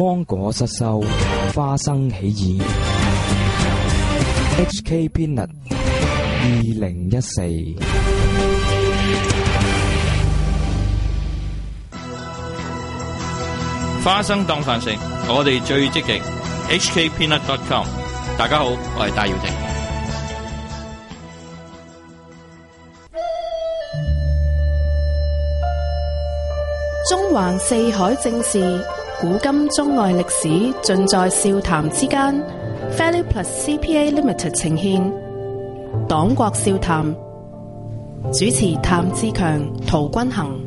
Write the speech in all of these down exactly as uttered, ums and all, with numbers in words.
芒果失收，花生起義。H K Peanut 二零一四。 花生當飯食，我哋最積極。H K Peanut dot com， 大家好，我係戴耀廷。 中環四海正事，古今中外歷史，盡在笑談之間。Fairly Plus C P A Limited 呈獻黨國笑談，主持譚志強、陶君行。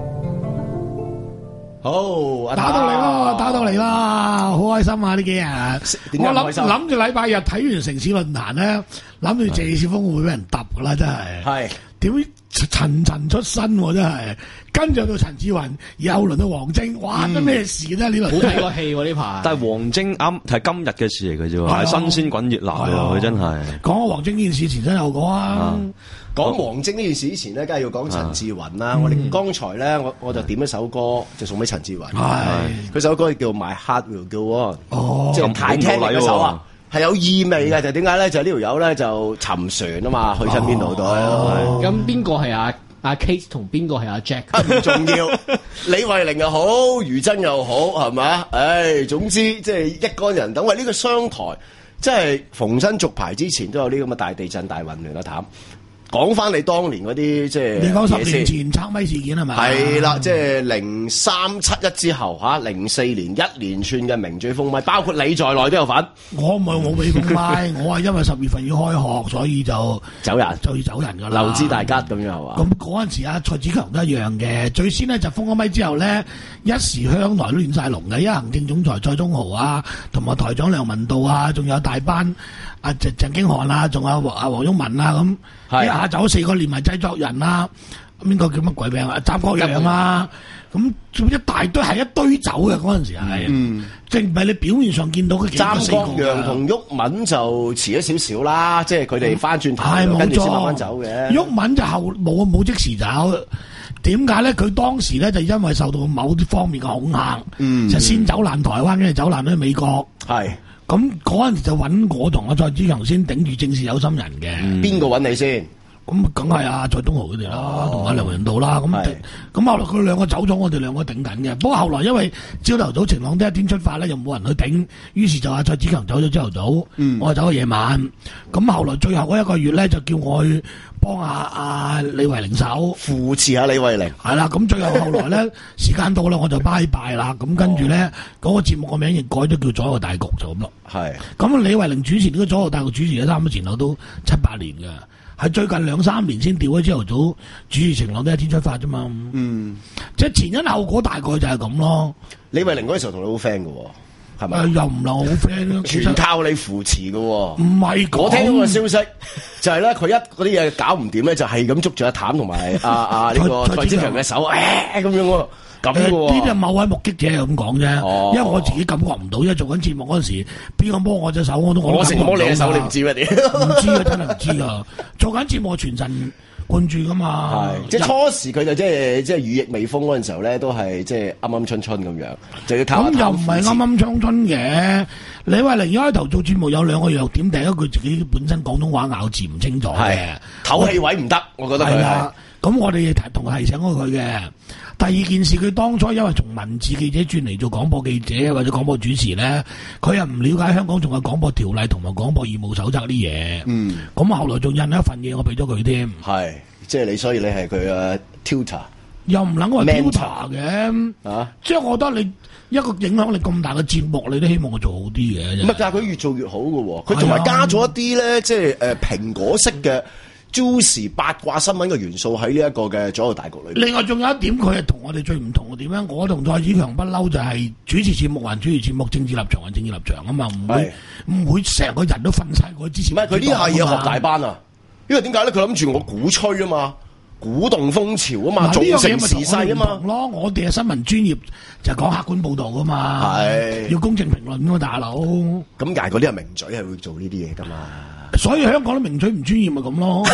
好， 打到嚟啦，打到嚟啦，好開心啊！呢幾日，我諗諗住禮拜日睇完城市論壇咧，諗住謝少峰會俾人揼噶啦，真係。係點層層出身喎，真係。跟住到陳志雲，又輪到黃晶，哇！都咩事咧？呢輪冇睇過戲喎呢排。 但係黃晶啱係今日嘅事嚟嘅啫喎，係新鮮滾熱辣喎，佢真係。 講黃晶呢件事前身後果啊！ 講黃晶呢件事之前咧，梗係要講陳志雲啦。我哋剛才咧，我我就點一首歌，就送俾陳志雲。係，佢首歌叫《My Heart Will Go On》。哦，即係太聽嗰首啊！係有意味嘅，就點解咧？就呢條友咧就沉船啊嘛，去親邊度都。 咁邊個係阿阿 Kate 同邊個係阿 Jack？ 唔重要，李慧玲又好，余真又好，係咪？唉，總之即係一干人等。喂，呢個商台即係逢新續牌之前都有呢咁嘅大地震、大混亂啦，譚。講翻你當年嗰啲即係， 你講十年前拆咪事件係咪？ 係啦，即係零三七一之後嚇，零四年一連串嘅名嘴封咪，包括你在內都有份。 我唔係冇俾封咪，我係因為十月份要開學，所以就走人， 就要走人㗎啦。 漏之大吉咁樣係嘛？ 咁嗰陣時啊，蔡子強都一樣嘅。最先呢就封咗咪之後咧，一時香台都亂晒龍嘅，因為行政總裁蔡宗豪啊，同埋台長梁文道啊，仲有大班阿鄭鄭經翰啊，仲有阿黃毓民啊咁。一下走四個連埋製作人啦，邊個叫乜鬼名啊？張國陽啊，咁一大堆係一堆走嘅嗰陣時係，嗯，即係唔係你表面上見到嘅幾個四個。張國陽同毓民就遲咗少少啦，即係佢哋翻轉頭跟住先慢慢走嘅。 毓民就後冇冇即時走，點解咧？佢當時咧就因為受到某啲方面嘅恐嚇，嗯，就先走難台灣，跟住走難去美國，係。咁嗰陣時就揾我同阿蔡子強先頂住正事有心人嘅， 邊個揾你先？ 咁梗係阿蔡宗豪佢哋啦，同阿梁文道啦。咁咁後來佢兩個走咗，我哋兩個頂緊嘅。不過後來因為朝頭早晴朗的一天出發咧，又冇人去頂，於是就阿蔡子強走咗朝頭早，嗯、我係走咗夜晚。咁後來最後嗰一個月咧，就叫我去幫阿阿李慧玲手扶持下李慧玲。 係啦，咁最後後來咧時間到啦，我就拜拜啦。咁跟住咧嗰個節目個名亦改咗叫左右大局就咁咯。係。咁李慧玲主持呢個左右大局主持咗差唔多前後都七八年㗎。係最近兩三年先調咗朝頭早主持晴朗的一天出發啫嘛，嗯，即係前因後果大概就係咁咯。 李慧玲嗰陣時候同你好 friend 嘅喎，係咪？ 又唔係好 friend 咯， 全靠你扶持嘅喎。 唔係， 我聽到個消息就係咧，佢一嗰啲嘢搞唔掂咧，就係咁捉住阿譚同埋阿阿呢個蔡子強嘅手，誒咁樣喎。咁嘅喎，呢啲係某位目擊者係咁講啫，哦、因為我自己感覺唔到，因為做緊節目嗰陣時，邊個摸我隻手我都我成摸你隻手，你唔知咩點？唔知啊，真係唔知啊！做緊節目全神貫注噶嘛， 係即係初時佢就即係即係羽翼未豐嗰陣時候咧，都係即係啱啱春春咁樣，就要靠咁又唔係啱啱春春嘅。李慧玲一開頭做節目有兩個弱點，第一佢自己本身廣東話咬字唔清楚嘅，唞氣位唔得，我覺得佢係。咁我哋同提醒過佢嘅。第二件事，佢當初因為從文字記者轉嚟做廣播記者或者廣播主持咧，佢又唔了解香港仲有廣播條例同埋廣播義務守則啲嘢。嗯，咁後來仲印咗一份嘢，我俾咗佢添。係，即係你，所以你係佢嘅 tutor，又唔能夠話 tutor 嘅。啊，即係我覺得你一個影響力咁大嘅節目，你都希望我做好啲嘅。唔係，但係佢越做越好嘅喎。佢仲埋加咗一啲咧，即係誒蘋果式嘅。juicy 八卦新聞嘅元素喺呢一個嘅左右大局裏面。另外仲有一點，佢係同我哋最唔同嘅點樣？我同蔡子強不嬲就係主持節目還主持節目，政治立場還政治立場啊嘛，唔會唔會成個人都瞓晒我之前。唔係佢呢下嘢學大班啊！因為點解咧？佢諗住我鼓吹啊嘛，鼓動風潮啊嘛，造成時勢啊嘛。咯，我哋係新聞專業就係講客觀報導噶嘛，係要公正評論噶嘛，大佬。咁但係嗰啲係名嘴係會做呢啲嘢噶嘛。所以香港啲名嘴唔專業咪咁咯。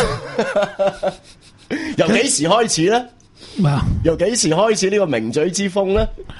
由幾時開始咧？咩啊？由幾時開始呢個名嘴之風咧？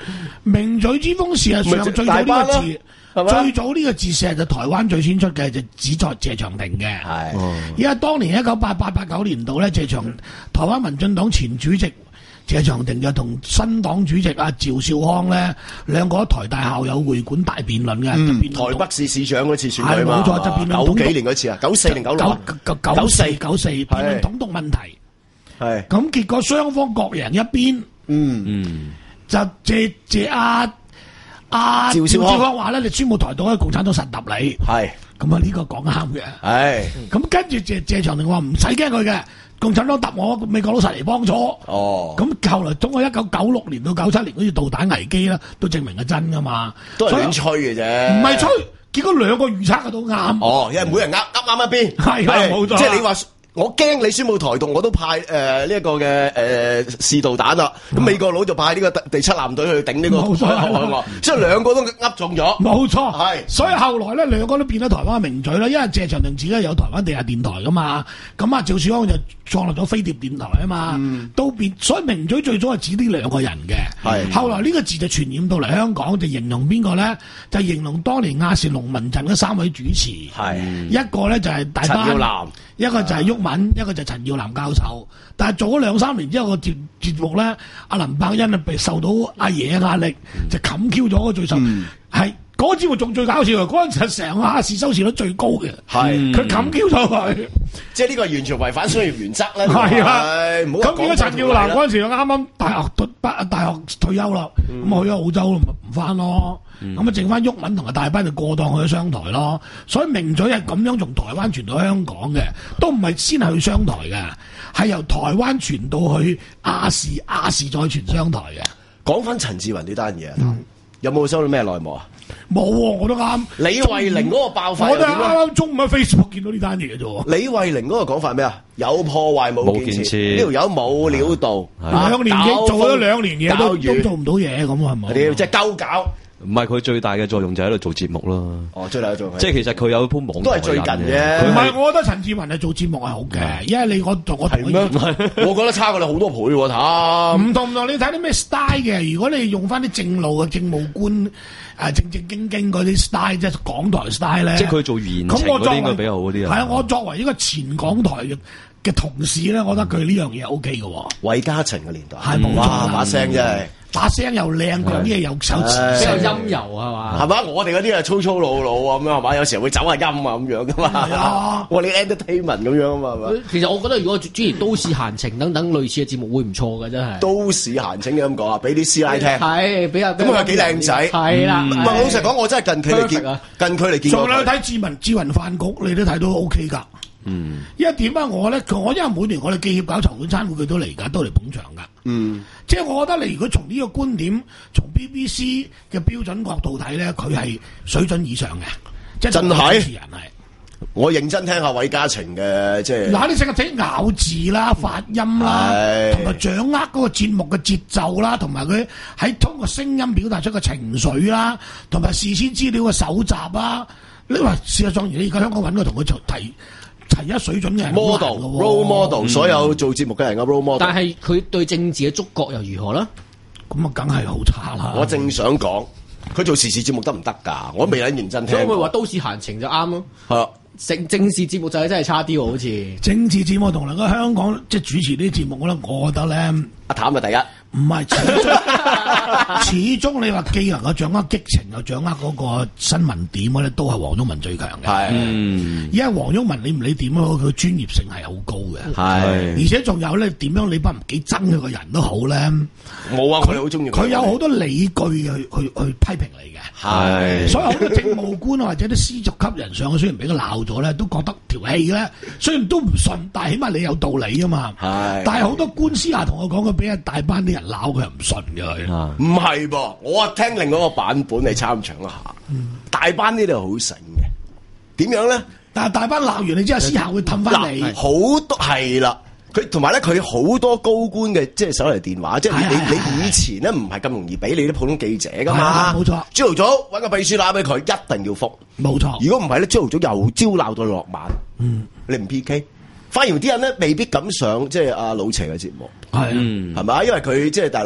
名嘴之風事實上最早呢個字。最早呢個字石就台灣最先出嘅，就指在謝長廷嘅。係，因為當年一九八八八九年度咧，謝長台灣民進黨前主席謝長廷就同新黨主席阿趙少康咧，兩個喺台大校友會館大辯論嘅。 嗯、台北市市長嗰次選舉嘛， 冇錯，就辯論九幾年嗰次啊，九四定九六？ 九九四九四辯論統獨問題。係，咁結果雙方各贏一邊。嗯嗯，就謝謝阿。啊！趙少康話咧，你宣佈台獨咧，共產黨實揼你。係咁啊，呢個講啱嘅。係咁跟住謝謝長廷話唔使驚佢嘅，共產黨揼我，美國佬實嚟幫錯。哦，咁後來總共一九九六年到九七年嗰次導彈危機啦，都證明係真噶嘛。都係亂吹嘅啫。唔係吹，結果兩個預測嘅都啱。哦，因為每人噏噏啱一邊。係啊，冇錯。即係你話。我驚你宣佈台獨，我都派誒呢一個嘅誒試導彈啦。咁、嗯、美國佬就派呢個第七艦隊去頂呢個海岸，即係兩個都噏中咗。冇錯，係。所以後來咧，兩個都變咗台灣嘅名嘴啦。因為謝長廷自己有台灣地下電台噶嘛，咁啊趙少康就創立咗飛碟電台啊嘛，嗯、都變。所以名嘴最早係指呢兩個人嘅。係。後來呢個字就傳染到嚟香港，就形容邊個咧？就形容當年亞視龍民陣嗰三位主持。係。一個咧就係大班，陳耀南，一個就係毓民，一個就陳耀南教授，但係做咗兩三年之後個節節目咧，阿林伯恩啊被受到阿爺嘅壓力，嗯、就冚 Q 咗個最受，係嗰個節目仲最搞笑啊！嗰陣時成個亞視收視率最高嘅，係佢冚 Q 咗佢，即係呢個完全違反商業原則咧。係啊，咁如果陳耀南嗰陣時啱啱大學讀畢大學退休啦，咁、嗯、去咗澳洲咪唔翻咯。咁啊，嗯、剩翻毓民同埋大班就過檔去咗商台咯，所以名嘴係咁樣從台灣傳到香港嘅，都唔係先係去商台嘅，係由台灣傳到去亞視，亞視再傳商台嘅。講翻陳志雲呢單嘢，嗯、有冇收到咩內幕啊？冇、啊，我都啱。李慧玲嗰個爆發，我都啱啱中午喺 Facebook 見到呢單嘢嘅啫。李慧玲嗰個講法咩啊？有破壞冇建設，呢條友冇料到，兩年幾做咗兩年嘢都都做唔到嘢，咁係咪？即係鳩搞。 唔係佢最大嘅作用就喺度做節目咯。哦，最大嘅作用。即係其實佢有鋪網台都係最近啫。唔係，我覺得陳志雲係做節目係好嘅，因為你我我同佢，我覺得差過你好多倍喎，睇唔同唔同，你睇啲咩 style 嘅？如果你用翻啲正路嘅政務官誒正正經經嗰啲 style，即係港台 style 咧。即係佢做言情嗰啲應該比較好啲啊。係啊，我作為一個前港台嘅嘅同事咧，我覺得佢呢樣嘢 O K 嘅喎。韋家晴嘅年代係冇錯，把聲真係。把聲又靚，講啲嘢又手持，比較陰柔係嘛？係嘛？我哋嗰啲係粗粗魯魯啊咁樣係嘛？有時候會走下音啊咁樣噶嘛。係啊，我哋 entertainment 咁樣啊嘛係嘛？其實我覺得如果主持都市閒情等等類似嘅節目會唔錯嘅真係。都市閒情嘅咁講啊，俾啲師奶聽。係比較咁佢又幾靚仔。係啦。唔係老實講，我真係近距離見，近距離見。仲有睇志文志雲飯局，你都睇到 O K 㗎。嗯，因為點解我咧？我因為每年我哋記協搞籌款餐會，佢都嚟㗎，都嚟捧場㗎。嗯，即係我覺得你如果從呢個觀點，從 B B C 嘅標準角度睇咧，佢係水準以上嘅，即係真係主持人係。我認真聽下韋家晴嘅，即係嗱，你成日睇咬字啦、發音啦，同埋掌握嗰個節目嘅節奏啦，同埋佢喺通過聲音表達出個情緒啦，同埋事先資料嘅搜集啦。你話事實上，你而家香港揾個同佢就提。提一水準嘅 model role model，、嗯、所有做節目嘅人嘅 role model。但係佢對政治嘅觸覺又如何咧？咁啊，梗係好差啦！我正想講，佢做時事節目得唔得㗎？我未諗認真聽。所以佢話都市閒情就啱咯。係啊，政政治節目就係真係差啲喎，好似政治節目同能夠香港即係主持啲節目咧，我覺得咧，阿譚就第一。唔係，始終始終你話既能夠掌握激情又掌握嗰個新聞點咧，都係黃毓民最強嘅。係，嗯，因為黃毓民你唔理點樣，佢專業性係好高嘅。係，而且仲有咧，點樣你不唔幾憎佢個人都好咧。冇啊，佢好中意佢。佢有好多理據去去去批評你嘅。係，所以好多政務官或者啲司局級人上，雖然俾佢鬧咗咧，都覺得條氣咧，雖然都唔順，但係起碼你有道理啊嘛。係，但係好多官司下同我講，佢俾一大班啲人鬧佢又唔信嘅佢，唔係噃，我啊聽另外一個版本嚟參詳一下。嗯、大班呢度好醒嘅，點樣咧？但係大班鬧完你之後，私下會氹翻你，好多係啦。佢同埋咧，佢好多高官嘅即係手提電話，即係你你以前咧唔係咁容易俾你啲普通記者噶嘛。冇錯，朝頭早搵個秘書打俾佢，一定要覆。冇錯，如果唔係咧，朝頭早又招鬧到落晚。嗯，你唔 P K。反而啲人咧未必敢上即係阿老邪嘅節目，係，係嘛？因為佢即係大佬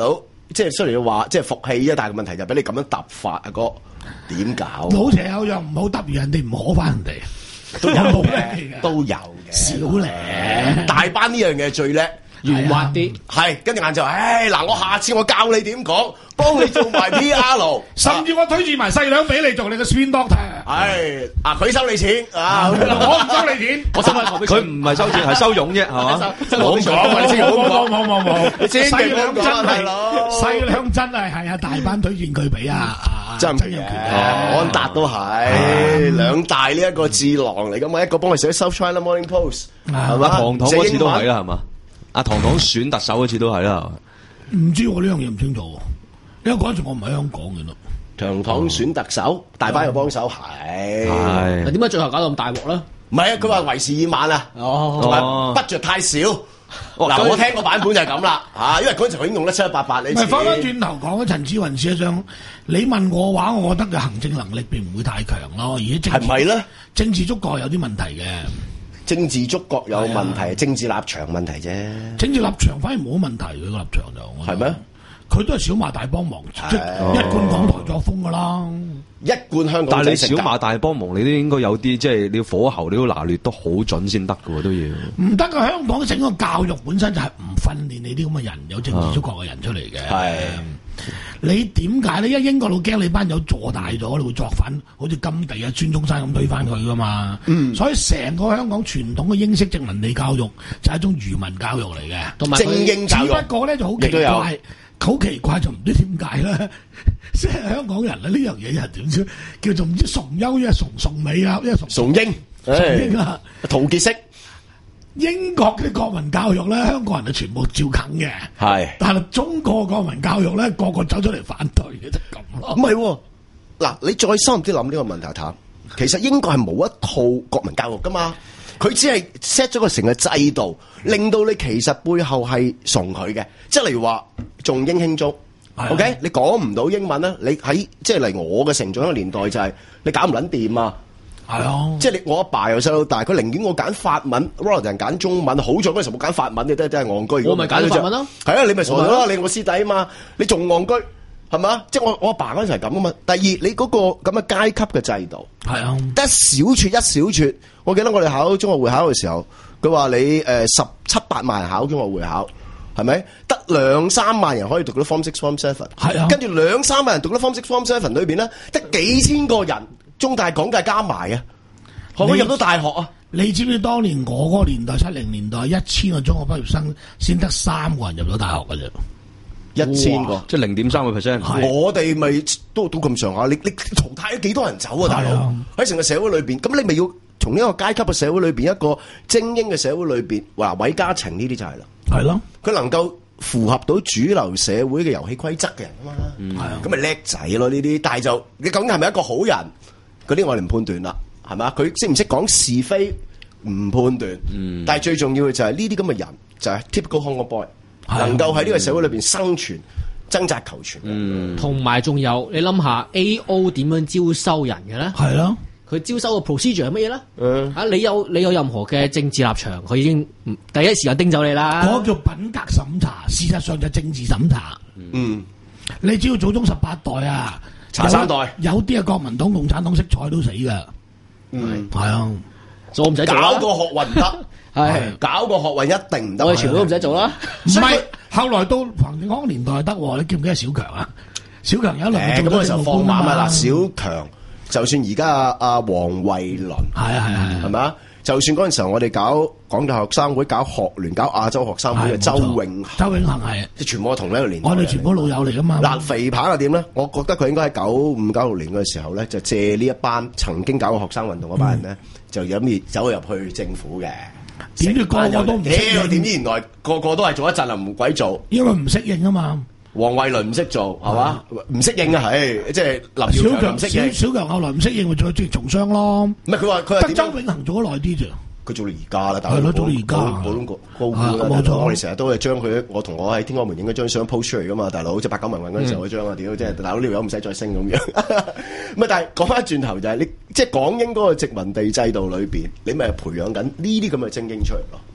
即係雖然話即係服氣啫，但係個問題就俾你咁樣揼法，阿哥點搞？ 老邪有樣唔好揼，人哋唔可翻人哋， 都有嘅，都有嘅， 少咧。 大班呢樣嘢最叻。 圓滑啲， 係跟住晏晝，唉嗱，我下次我教你點講，幫你做埋 P R， 甚至我推薦埋細娘俾你做你嘅 spin doctor。 係啊，佢收你錢啊， 我唔收你錢， 我收佢唔係收錢，係收傭啫，係嘛？ 冇講，你千祈唔好講， 冇冇冇， 你千祈唔好講， 大佬，細娘真係係啊，大班推薦佢俾啊， 真係安達都係兩大呢一個智囊嚟噶嘛，一個幫佢寫 South China Morning Post， 係嘛？ 唐唐嗰次都係啦，係嘛？阿唐唐選特首嗰次都係啦， 唔知我呢樣嘢唔清楚，因為嗰陣我唔喺香港嘅咯。 唐唐選特首，大班有幫手係， 係點解最後搞到咁大鑊咧？ 唔係啊，佢話為時已晚啊，同埋 budget 太少。嗱，我聽個版本就係咁啦，嚇，因為嗰陣佢已經用得七七八八。你唔係翻返轉頭講，陳志雲事實上，你問我話，我覺得嘅行政能力並唔會太強咯，而且係唔係咧？ 政治觸覺有啲問題嘅。 政治觸覺有問題，政治立場問題啫。 政治立場反而冇乜問題，佢個立場就係咩？佢都係小馬大幫忙，即係一貫港台作風噶啦， 一貫香港。 但係你小馬大幫忙，你都應該有啲即係你火候，你都拿捏得好準先得嘅喎，都要。 唔得噶，香港整個教育本身就係唔訓練你啲咁嘅人，有政治觸覺嘅人出嚟嘅。係。你點解咧？因為英國佬驚你班友坐大咗，你會作反，好似甘地啊、孫中山咁推翻佢噶嘛。嗯，所以成個香港傳統嘅英式殖民地教育就係一種愚民教育嚟嘅，同埋精英教育。只不過咧就好奇怪，好奇怪就唔知點解咧。即係香港人咧呢樣嘢係點先叫做唔知崇優，一係崇崇美啊，一係崇崇英，崇英啊，陶傑式。 英國嘅國民教育咧，香港人就全部照啃嘅，係。但係中國國民教育咧，個個走出嚟反對嘅，就咁咯。 唔係，嗱，你再深啲諗呢個問題睇，其實英國係冇一套國民教育噶嘛，佢只係 set 咗個成個制度，令到你其實背後係崇佢嘅，即係例如話重英輕中 ，OK， 你講唔到英文咧，你喺即係嚟我嘅成長嘅年代就係、是、你搞唔撚掂啊！係啊，即係你我阿爸由細到大，佢寧願我揀法文 rather than 揀中文。好在嗰陣時冇揀法文，你都係真係戇居。 我咪揀法文咯。 係啊，你咪傻咗啦！你我師弟啊嘛，你仲戇居係嘛？即係我我阿爸嗰陣時係咁啊嘛。第二，你嗰個咁嘅階級嘅制度係啊，得一小撮一小撮。我記得我哋考中學會考嘅時候，佢話你誒十七八萬人考中學會考，係咪？得兩三萬人可以讀到 Form Six Form Seven。係啊，跟住兩三萬人讀到 Form Six Form Seven 裏邊咧，得幾千個人。中大港大加埋啊，可唔可以入到大學啊？ 你知唔知當年我嗰個年代七零年代一千個中學畢業生先得三個人入到大學嘅啫， 一千個即係零點三個 percent。 我哋咪都都咁上下，你你淘汰咗幾多人走啊，大佬？喺成個社會裏邊，咁你咪要從呢個階級嘅社會裏邊，一個精英嘅社會裏邊，話韋家晴呢啲就係啦，係咯，佢能夠符合到主流社會嘅遊戲規則嘅人啊嘛，係啊，咁咪叻仔咯呢啲，但係就你究竟係咪一個好人？嗰啲我哋唔判斷啦，係嘛？佢識唔識講是非唔判斷，嗯、但係最重要嘅就係呢啲咁嘅人就係、是、typical Hong Kong boy，、嗯、能夠喺呢個社會裏邊生存、掙扎求存。 同埋仲有，你諗下 A O 點樣招收人嘅咧？係咯，佢招收嘅 procedure 係乜嘢咧？嗯，啊，你有你有任何嘅政治立場，佢已經第一時間叮走你啦。 嗰個叫品格審查，事實上就政治審查。嗯，你只要祖宗十八代啊。 查三代有啲係國民黨、共產黨色彩都死噶，嗯，係啊， 做唔使搞個學運唔得，係搞個學運一定唔得， 我哋全部都唔使做啦。 唔係，後來到彭定康年代得，你記唔記得小強啊？小強有一輪做咗政務官啊嘛。嗱， 小強就算而家阿阿黃慧倫，係啊係啊係咪啊？就算嗰陣時候我哋搞港大學生會、搞學聯、搞亞洲學生會嘅周永周永恒係， 即係全部係同一個年代。 我哋全部老友嚟噶嘛。 嗱，肥彭係點咧？我覺得佢應該喺九五九六年嘅時候咧，就借呢一班曾經搞過學生運動嗰班人咧，嗯、就諗住走入去政府嘅。 點知個個都唔適應？ 點知原來個個都係做一陣啊，唔鬼做。 因為唔適應啊嘛。 黃慧倫唔識做係嘛？唔適應啊，係即係林小強唔適應。 小強後來唔適應，咪再轉從商咯。 唔係佢話佢係周永恒做咗耐啲啫。 佢做到而家啦，但係做到而家普通高高官啦。冇錯，我哋成日都係將佢，我同我喺天安門影嗰張相 post 出嚟噶嘛，大佬即係八九民運嗰陣時候嗰張啊，屌即係大佬呢條友唔使再升咁樣。唔係，但係講翻轉頭就係你即係港英嗰個殖民地制度裏邊，你咪係培養緊呢啲咁嘅精英出嚟咯。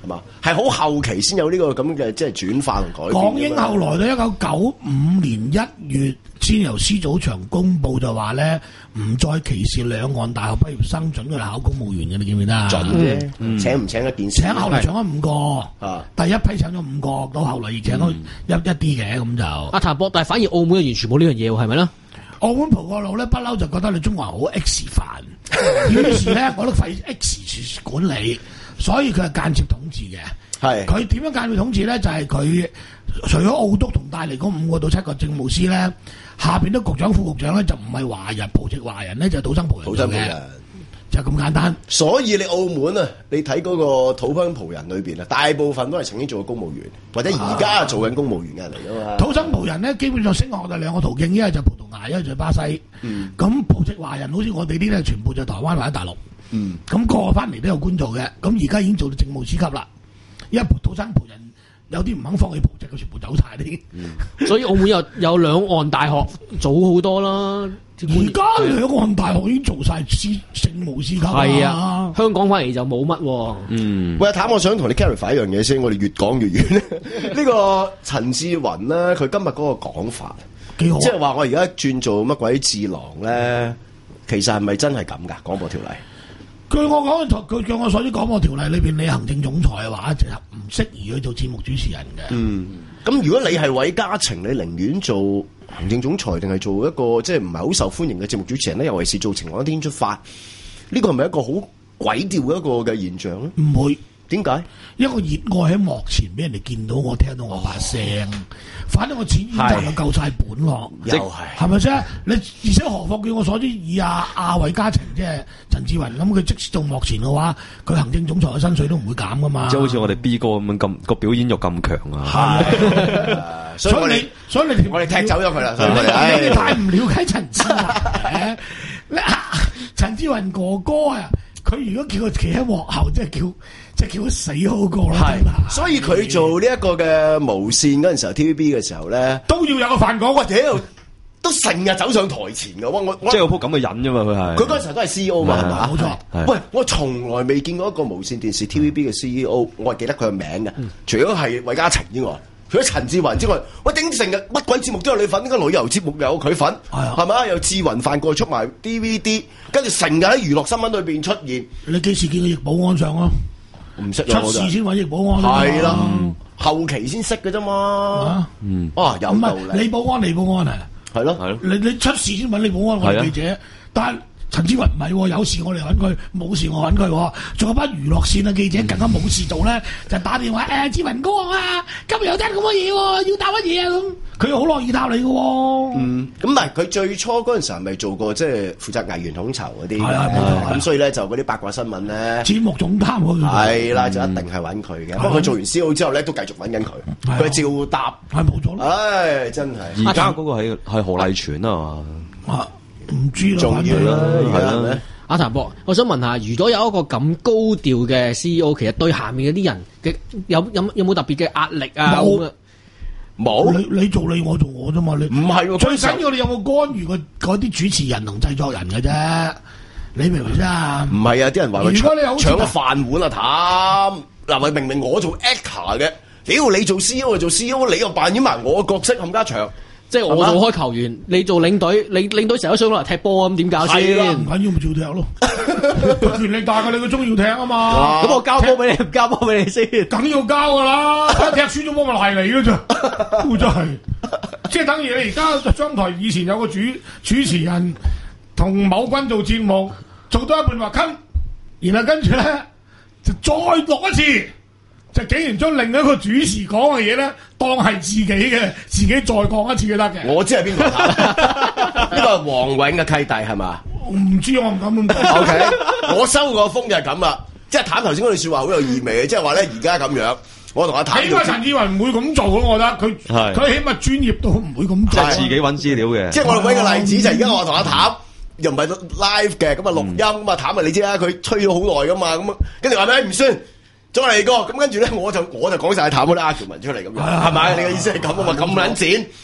係嘛？係好後期先有呢個咁嘅即係轉化同改變。 港英後來到一九九五年一月，先由司組長公佈就話咧，唔再歧視兩岸大學畢業生準去考公務員嘅，你記唔記得啊？ 準啫，嗯、請唔請一件事。 請後來請咗五個，啊，第一批請咗五個，到後來亦請咗一、嗯、一啲嘅咁就。阿譚博，但係反而澳門完全冇呢樣嘢喎，係咪咧？ 澳門葡國佬咧不嬲就覺得你中國人好 X 範，於是咧我都費 X 管理，所以佢係間接統治嘅。係佢點樣間接統治咧？就係、是、佢除咗澳督同帶嚟嗰五個到七個政務司咧，下邊啲局長副局長咧就唔係華人，葡籍華人咧就係土生葡人嘅，就咁簡單。所以你澳門啊，你睇嗰個土生葡人裏邊啊，大部分都係曾經做過公務員，或者而家做緊公務員嘅嚟噶嘛。土生葡人咧，基本上升學就兩個途徑，一係就葡萄牙，一係就巴西。咁、嗯、葡籍華人好似我哋呢啲咧，全部就台灣或者大陸。咁、嗯、個個翻嚟都有官做嘅，咁而家已經做到政務司級啦。因為土生葡人有啲唔肯放棄葡籍，佢全部走晒啲。嗯、所以澳門有有兩岸大學早好多啦。而家兩岸大學已經做晒司政務司級啦。係啊，香港翻嚟就冇乜。嗯，喂，譚，我想同你 clarify 一樣嘢先，我哋越講越遠。呢個陳志雲咧，佢今日嗰個講法幾好，即係話我而家轉做乜鬼智囊咧，其實係咪真係咁噶？廣播條例。據我講，佢據我所知，廣播條例裏邊，你行政總裁嘅話，就唔適宜去做節目主持人嘅。嗯，咁如果你係韋家晴，你寧願做行政總裁，定係做一個即係唔係好受歡迎嘅節目主持人咧？尤其是做《晴朗一天出發》，呢個係咪一個好鬼調嘅一個嘅現象咧？唔會。點解？一個熱愛喺幕前俾人哋見到我，聽到我把聲，反正我錢已經賺到夠晒本咯，又係，係咪先？你而且何況據我所知，以阿阿韋家晴即係陳志雲咁，佢即使做幕前嘅話，佢行政總裁嘅薪水都唔會減噶嘛。即係好似我哋 B 哥咁樣，咁個表演欲咁強啊！係，所以你所以你我哋踢走咗佢啦。你哋太唔了解陳志雲，陳志雲哥哥啊！佢如果叫佢企喺幕後，即係叫，即係叫佢死好過啦。係，所以佢做呢一個嘅無線嗰陣時候 T V B 嘅時候咧，都要有個飯講，或者都成日走上台前嘅。我我即係有鋪咁嘅癮啫嘛，佢係。佢嗰陣時候都係 C E O 嘛，係嘛？冇錯。喂，我從來未見過一個無線電視 T V B 嘅 C E O，我係記得佢嘅名嘅，除咗係韋家晴之外。除咗陳志雲之外，我頂成日乜鬼節目都有你份，呢個旅遊節目又有佢份，係嘛？有志雲飯過出埋 D V D， 跟住成日喺娛樂新聞裏邊出現。你幾時見過易保安上啊？唔識出事先揾易保安。係啦，後期先識嘅啫嘛。嗯，啊有道理。李保安，李保安啊，係咯係咯。你你出事先揾李保安，我係記者，但係。陳志雲唔係，有事我嚟揾佢，冇事我揾佢。仲有班娛樂線嘅記者更加冇事做咧，就打電話誒，志雲哥啊，今日有單咁嘅嘢，要答乜嘢啊咁？佢好樂意答你嘅。嗯，咁但係佢最初嗰陣時候係咪做過即係負責藝員統籌嗰啲？係啊，咁所以咧就嗰啲八卦新聞咧，節目總監嗰個係啦，就一定係揾佢嘅。不過佢做完 C E O 之後咧，都繼續揾緊佢，佢照答，係冇咗啦。唉，真係。而家嗰個係係何麗全啊嘛。唔知啦，重要啦，係啦。阿譚博，我想問下，如果有一個咁高調嘅 C E O， 其實對下面嗰啲人嘅有有有冇特別嘅壓力啊？冇，冇。你你做你，我做我啫嘛。你唔係，最緊要你有冇干預嗰啲主持人同製作人嘅啫。你明唔明啫？唔係啊，啲人話佢搶搶個飯碗啊，譚。嗱，咪明明我做 actor 嘅，屌你做 C E O 就做 C E O， 你又扮演埋我嘅角色冚家祥。即係我做開球員，你做領隊，你領隊成日都想落嚟踢波咁，點搞先？唔緊要咪照踢咯。佢權力大過你，佢中意踢啊嘛。咁我交波俾你，交波俾你先。梗要交噶啦，踢輸咗波咪賴你噶咋？真係，即係等於你而家商台以前有個主主持人同某君做節目，做到一半話坑，然後跟住咧就再錄一次。就竟然將另一個主持講嘅嘢咧，當係自己嘅，自己再講一次就得嘅。我知係邊個？呢個係黃永嘅契弟係嘛？唔知我唔敢咁講。O K， 我收個風就係咁啦，即係譚頭先嗰句説話好有意味嘅，即係話咧而家咁樣，我同阿譚。起碼陳志雲唔會咁做咯，我覺得佢佢起碼專業都唔會咁做。即係自己揾資料嘅。即係我哋揾個例子就係而家我同阿譚又唔係 live 嘅，咁啊錄音咁啊譚啊你知啦，佢吹咗好耐噶嘛，咁跟住話咩唔算。再嚟個咁跟住咧，我就我就講晒淡嗰啲阿喬文出嚟咁樣，係咪？你嘅意思係咁啊嘛？咁撚賤，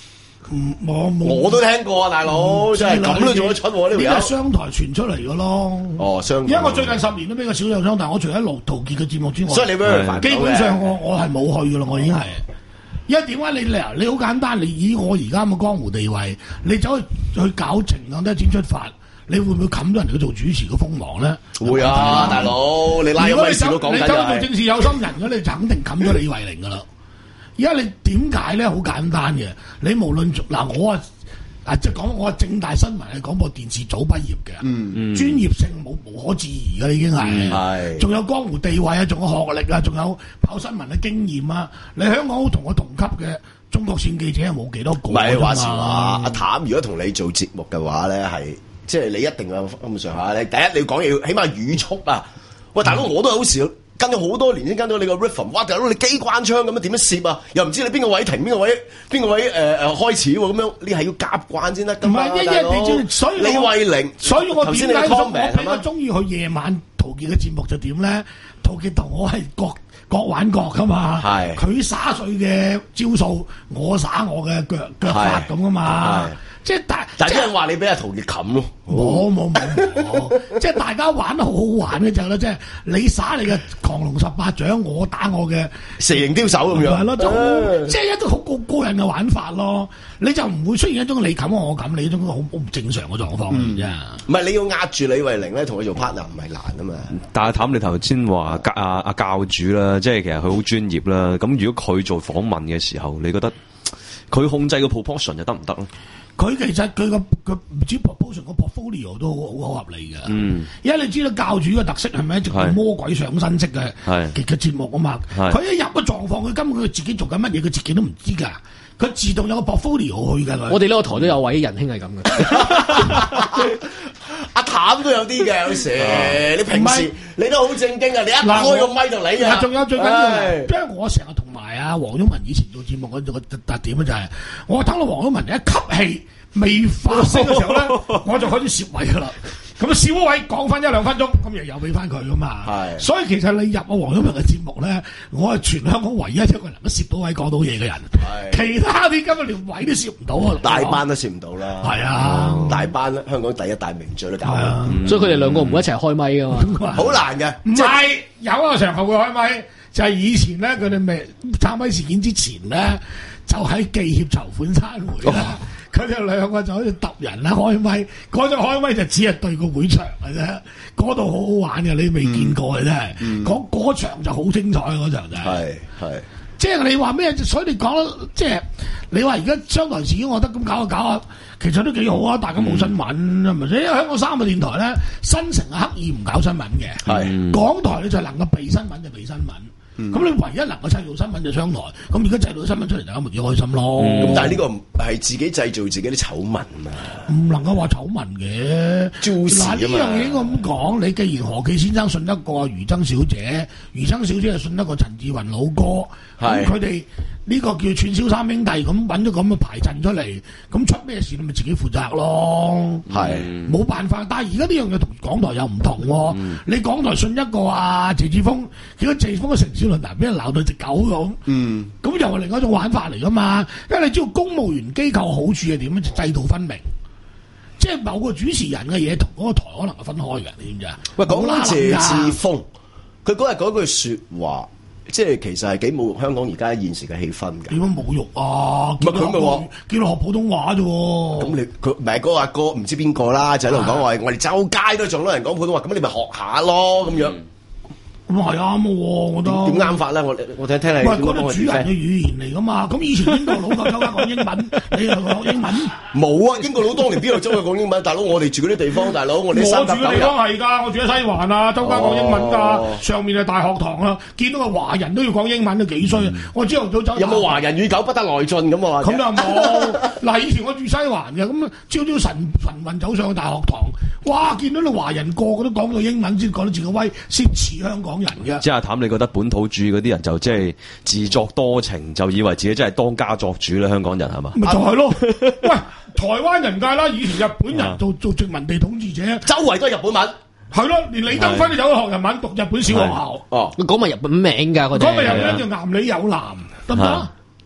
唔，我冇。 我都聽過啊，大佬，真係咁都做得出喎呢條友。 呢個商台傳出嚟嘅咯。 哦，商台。 因為我最近十年都比較少有商台，我除咗盧陶傑嘅節目之外， 所以你俾佢煩。 基本上我我係冇去嘅啦，我已經係。因為點解你嚟？你好簡單，你以我而家咁嘅江湖地位，你走去去搞情感得展出發，你會唔會冚咗人哋去做主持嘅鋒芒咧？ 會啊，大佬，你拉咗咪事都講緊就係。 你走去做政治有心人嘅，你就肯定冚咗李慧玲噶啦。而家你點解咧？好簡單嘅，你無論嗱，我啊啊即係講我係正大新聞係廣播電視組畢業嘅，嗯嗯，專業性冇無可置疑嘅已經係，係，仲有江湖地位啊，仲有學歷啊，仲有跑新聞嘅經驗啊。你香港同我同級嘅中國線記者係冇幾多個。唔係話時話，阿譚如果同你做節目嘅話咧，係即係你一定有咁上下咧。第一你講嘢要起碼語速啊。喂，大佬我都係好少。跟咗好多年先跟到你個 rhythm， 哇！大佬你機關槍咁樣點樣攝啊？又唔知你邊個位停，邊個位邊個位誒誒、呃、開始喎？咁樣你係要夾慣先得㗎嘛？唔係一一你所以李慧玲， 所以我點解我比較中意去夜晚陶傑嘅節目就點咧？陶傑同我係各各玩各㗎嘛，係佢耍水嘅招數，我耍我嘅腳腳法咁㗎嘛。即係大， 但係啲人話你俾阿陶傑冚咯， 冇冇冇，即係大家玩得好好玩嘅就係咧，即係你耍你嘅狂龍十八掌，我打我嘅蛇形刁手咁樣，係咯， 即係一種好過過癮嘅玩法咯。你就唔會出現一種你冚我冚你呢種好好唔正常嘅狀況嘅啫。 唔係你要壓住李慧玲咧，同佢做 partner 唔係難啊嘛。 但係譚你頭先話阿阿教主啦，即係其實佢好專業啦。咁如果佢做訪問嘅時候，你覺得佢控制個 proportion 就得唔得咧？ 佢其實佢個佢唔知 proportion 個 portfolio 都好好合理嘅，嗯，因為你知道教主嘅特色係咪一直係魔鬼上身式嘅嘅嘅節目啊嘛，佢一入個狀況，佢根本佢自己做緊乜嘢，佢自己都唔知㗎，佢自動有個 portfolio 去㗎。 我哋呢個台都有位仁兄係咁嘅， 阿譚都有啲嘅，有時你平時你都好正經啊，你一開個咪就嚟啊， 仲有最緊要，因為我成日同埋阿黃毓民以前做節目嗰個特點咧就係，我等到黃毓民一吸氣未發聲嘅時候咧，我就開始攝位噶啦。咁少位講翻一兩分鐘，咁又又俾翻佢噶嘛。係，所以其實你入阿黃毓民嘅節目咧，我係全香港唯一一個能夠攝到位講到嘢嘅人。係，其他啲根本連位都攝唔到啊！ 大班都攝唔到啦。係啊，大班香港第一大名嘴都搞啊。 所以佢哋兩個唔會一齊開咪噶嘛。 好難嘅。 唔係有個場合會開咪，就係以前咧，佢哋未參咪事件之前咧，就喺記協籌款餐會啦。佢哋兩個就好似揼人啦，開咪嗰陣開咪就只係對個會場嘅啫，嗰度好好玩嘅，你未見過嘅真係，嗰嗰場就好精彩嗰場就係，係即係你話咩？所以你講得即係你話而家商台事件，我覺得咁搞下搞下，其實都幾好啊！大家冇新聞係咪先？因為香港三個電台咧，新城係刻意唔搞新聞嘅，係港台你就能夠避新聞就避新聞。咁、嗯、你唯一能夠製造新聞就商台，咁而家製造新聞出嚟，大家咪幾開心咯。咁、 嗯、但係呢個係自己製造自己啲醜聞啊， 唔能夠話醜聞嘅。嗱呢樣嘢咁講，你既然何記先生信得過余曾小姐，余曾小姐係信得過陳志雲老哥，咁佢哋呢個叫串燒三兄弟，咁揾咗咁嘅排陣出嚟，咁出咩事你咪自己負責咯。係冇辦法，但係而家呢樣嘢同港台又唔同喎。嗯、你港台信一個啊謝志峰，結果謝志峰嘅城市論壇俾人鬧到隻狗咁，嗯，咁又係另外一種玩法嚟噶嘛？因為你知道公務員機構好處係點咧？就制度分明，即係某個主持人嘅嘢同嗰個台可能係分開嘅，你知唔知啊？喂， 講翻謝志峰，佢嗰日嗰句説話，即係其實係幾侮辱香港而家現時嘅氣氛嘅。 點樣侮辱啊？唔係佢咪話叫你學普通話啫？咁你佢唔係嗰個阿哥唔知邊個啦，就喺度講話我哋周街都仲多人講普通話，咁你咪學下咯咁樣。 咁係啱喎，我覺得。 點啱法咧？我我聽聽你。 喂，嗰啲主人嘅語言嚟噶嘛？咁以前英國佬夠周街講英文，你又講英文？ 冇啊！英國佬當年邊度周街講英文？大佬，我哋住嗰啲地方，大佬我哋三我住嘅地方係㗎，我住喺西環啊，周街講英文㗎。哦、上面係大學堂啊，見到個華人都要講英文，都幾衰啊！嗯、我朝頭早走。 有冇華人與狗不得內進咁啊？ 咁又冇。嗱，以前我住西環嘅，咁朝朝晨晨運走上去大學堂，哇！見到啲華人個個都講到英文先講到自己威，先似香港人嘅。 即係阿譚，你覺得本土主義嗰啲人就即係自作多情，就以為自己真係當家作主咧？香港人係嘛？ 咪就係咯。喂，台灣人界啦，以前日本人做做殖民地統治者， 周圍都係日本文。 係咯，連李登輝都走去學日文，讀日本小學校。 哦，講埋日本名㗎，嗰啲。 講埋日本名叫岩里有男，得唔得？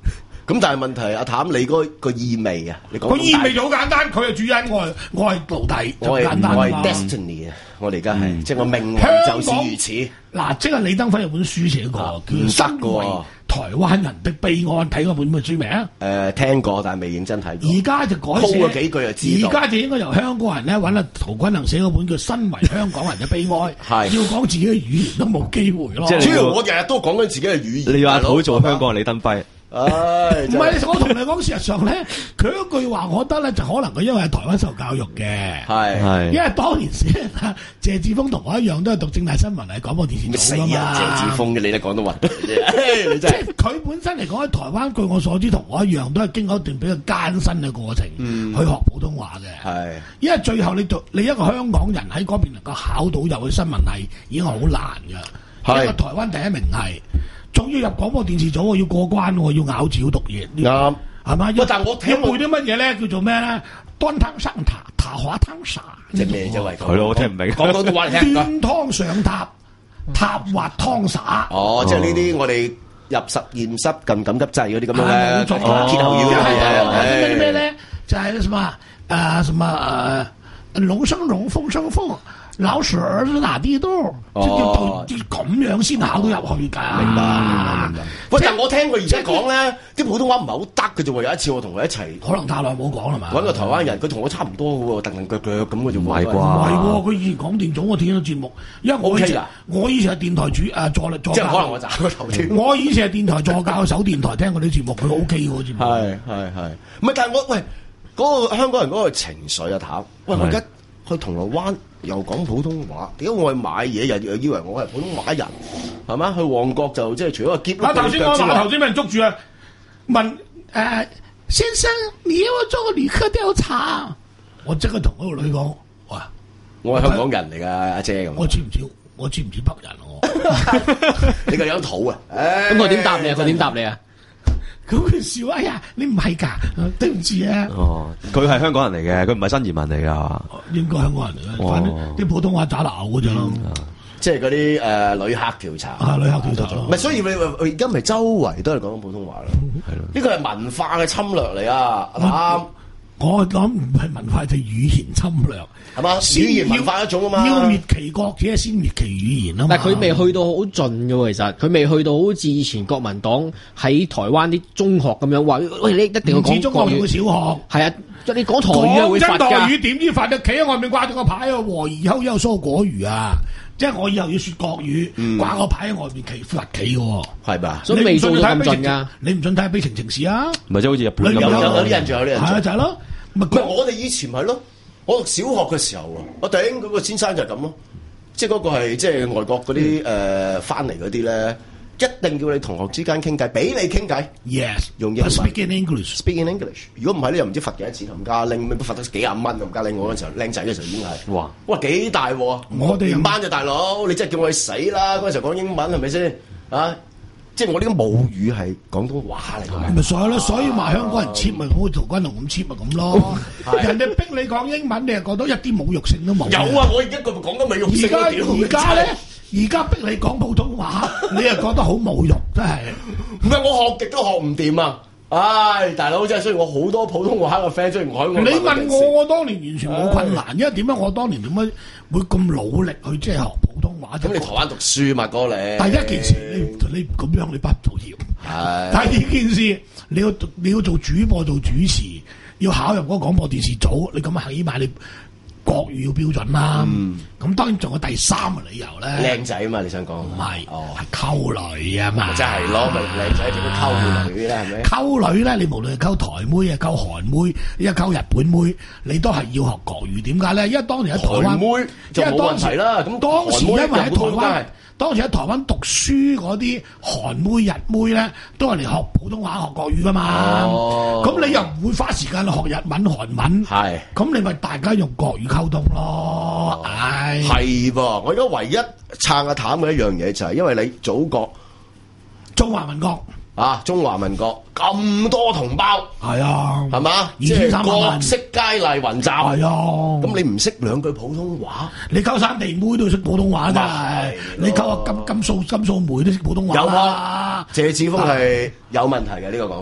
咁但係問題，阿譚你嗰個意味啊，你講個意味就好簡單，佢係主人，我係我係奴隸， 我係簡單我係 destiny 啊！我哋而家係即係我命運就是如此。 嗱，即係李登輝有本書寫過，叫《身為台灣人的悲哀》，睇過本咩書名啊？ 誒，聽過，但係未認真睇過。 而家就改寫幾句就知道。 而家就應該由香港人咧揾阿陶君行寫嗰本叫《身為香港人的悲哀》，係要講自己嘅語言都冇機會咯。 主要我日日都講緊自己嘅語言。 你話好做香港人李登輝？ 唉， 唔係，我同你講，事實上咧，佢一句話，我覺得咧，就可能佢因為喺台灣受教育嘅， 係係， 因為當年時啊，謝志峰同我一樣都係讀正大新聞，係廣播電視組㗎嘛。 謝志峰嘅你都講得混， 即係佢本身嚟講喺台灣，據我所知，同我一樣都係經過一段比較艱辛嘅過程，嗯、去學普通話嘅。係，因為最後你做你一個香港人喺嗰邊能夠考到入去新聞系，已經好難㗎。係，一個台灣第一名係。仲要入廣播電視組，我要過關，我要咬字要讀嘢，啱係嘛？但係我聽背啲乜嘢咧？叫做咩咧？端湯上塔，塔滑湯灑， 即係咩啫？喂， 係咯，我聽唔明。 講講啲話嚟聽。 端湯上塔，塔滑湯灑。 哦，即係呢啲我哋入實驗室撳緊急掣嗰啲咁樣嘅歇後語係啲咩咧？就係什麼誒什麼誒龍生龍，鳳生鳳。老鼠兒子打地洞，即係要到咁樣先考到入去㗎。 明白，明白，明白。喂，但我聽佢而家講咧，啲普通話唔係好得嘅啫喎。有一次我同佢一齊， 可能太耐冇講啦嘛。 揾個台灣人，佢同我差唔多嘅喎，蹬蹬腳腳咁嘅啫喎。 唔係啩？ 唔係喎，佢以前講電總我聽咗節目，因為我以前我以前係電台主誒助助。 即係可能我賺個頭添。 我以前係電台助教手電台聽嗰啲節目，佢 O K 嘅喎節目。 係係係，唔係但係我喂嗰個香港人嗰個情緒啊譚，喂我而家去銅鑼灣。又講普通話，點解我去買嘢又又以為我係普通話人，係嘛？去旺角就即係除咗個喼碌， 頭先我話頭先俾人捉住啊！問誒、呃、先生，你要我做個旅客調查？我即刻同嗰個女講：哇！ 我係香港人嚟㗎，阿姐咁。 我知唔知？我知唔知北人我？ 你個樣土啊！ 咁佢點答你啊？佢點答你啊？ 咁佢笑，哎呀，你唔係㗎，對唔住啊！ 哦，佢係香港人嚟嘅，佢唔係新移民嚟㗎。 應該香港人嚟嘅，反正啲普通話打鬧嘅啫咯。 即係嗰啲誒旅客調查啊，旅客調查咯。 唔係，所以你而家咪周圍都係講緊普通話咯。係咯，呢個係文化嘅侵略嚟啊！啱。 我諗唔係文化，就語言侵略， 係嘛？語言文化一種啊嘛。 要滅其國者，先滅其語言啊嘛。 但係佢未去到好盡嘅喎，其實佢未去到好似以前國民黨喺台灣啲中學咁樣話，喂，你一定要講中學要小學。係啊， 你講台語會罰㗎。講真台語點知罰得？企喺外面掛咗個牌啊，和而優優蔬果魚啊！即係我以後要說國語，掛個牌喺外面企罰企嘅， 係吧？ 所以未做到咁盡㗎。 你唔准睇下悲情城市啊？ 唔係即係好似日本咁有有有啲人仲有啲人係啊，就係咯。 唔係我哋以前係咯，我讀小學嘅時候啊，我頂嗰個先生就係咁咯，即係嗰個係即係外國嗰啲誒翻嚟嗰啲咧，一定叫你同學之間傾偈，俾你傾偈。 Yes， 用英文。 Speak in English，Speak in English。如果唔係咧，又唔知罰幾多錢，冚家拎，咩罰得幾廿蚊，冚家拎。我嗰陣時候僆仔嘅時候已經係。哇！哇幾大鑊啊！ 我哋唔班就大佬，你真係叫我去死啦！嗰陣時候講英文係咪先啊？即係我呢個母語係廣東話嚟嘅， 咪所以咯，所以話香港人 cheap 咪好似陶君龍咁 cheap 咪咁咯。人哋逼你講英文，你又覺得一啲侮辱性都冇。 有啊，我而家個講得侮辱性。 而家而家咧，而家逼你講普通話，你又覺得好侮辱，真係。 唔係我學極都學唔掂啊！唉，大佬真係，雖然我好多普通話嘅 friend，雖然我喺我。 你問我，我當年完全冇困難，因為點解我當年點解會咁努力去即係學普通話？ 咁你台灣讀書嘛，哥你。 第一件事，你你咁樣你畢唔到業。係。第二件事，你要你要做主播做主持，要考入嗰個廣播電視組，你咁起碼你國語要標準啦。咁、嗯、當然仲有第三個理由咧。靚仔啊嘛，你想講？唔係， 哦，係溝女啊嘛。 真係咯，咪靚仔點樣溝女咧？係咪？ 溝女咧，你無論係溝台妹啊、溝韓妹，一溝日本妹，你都係要學國語。點解咧？因為當年喺台灣， 妹就冇問題啦。咁當時因為喺台灣。當時喺台灣讀書嗰啲韓妹日妹咧，都係嚟學普通話學國語噶嘛。咁、哦、你又唔會花時間去學日文韓文。係。咁你咪大家用國語溝通咯。唉。 係噃，我而家唯一撐阿譚嘅一樣嘢就係，因為你祖國中華民國啊，中華民國咁多同胞。係啊。係嘛？二千三百萬。各式佳麗雲集。係啊。咁你唔識兩句普通話， 你溝山地妹都識普通話㗎。你溝阿金金素金素梅都識普通話。 有啊，謝志峰係有問題嘅呢、呢個講法。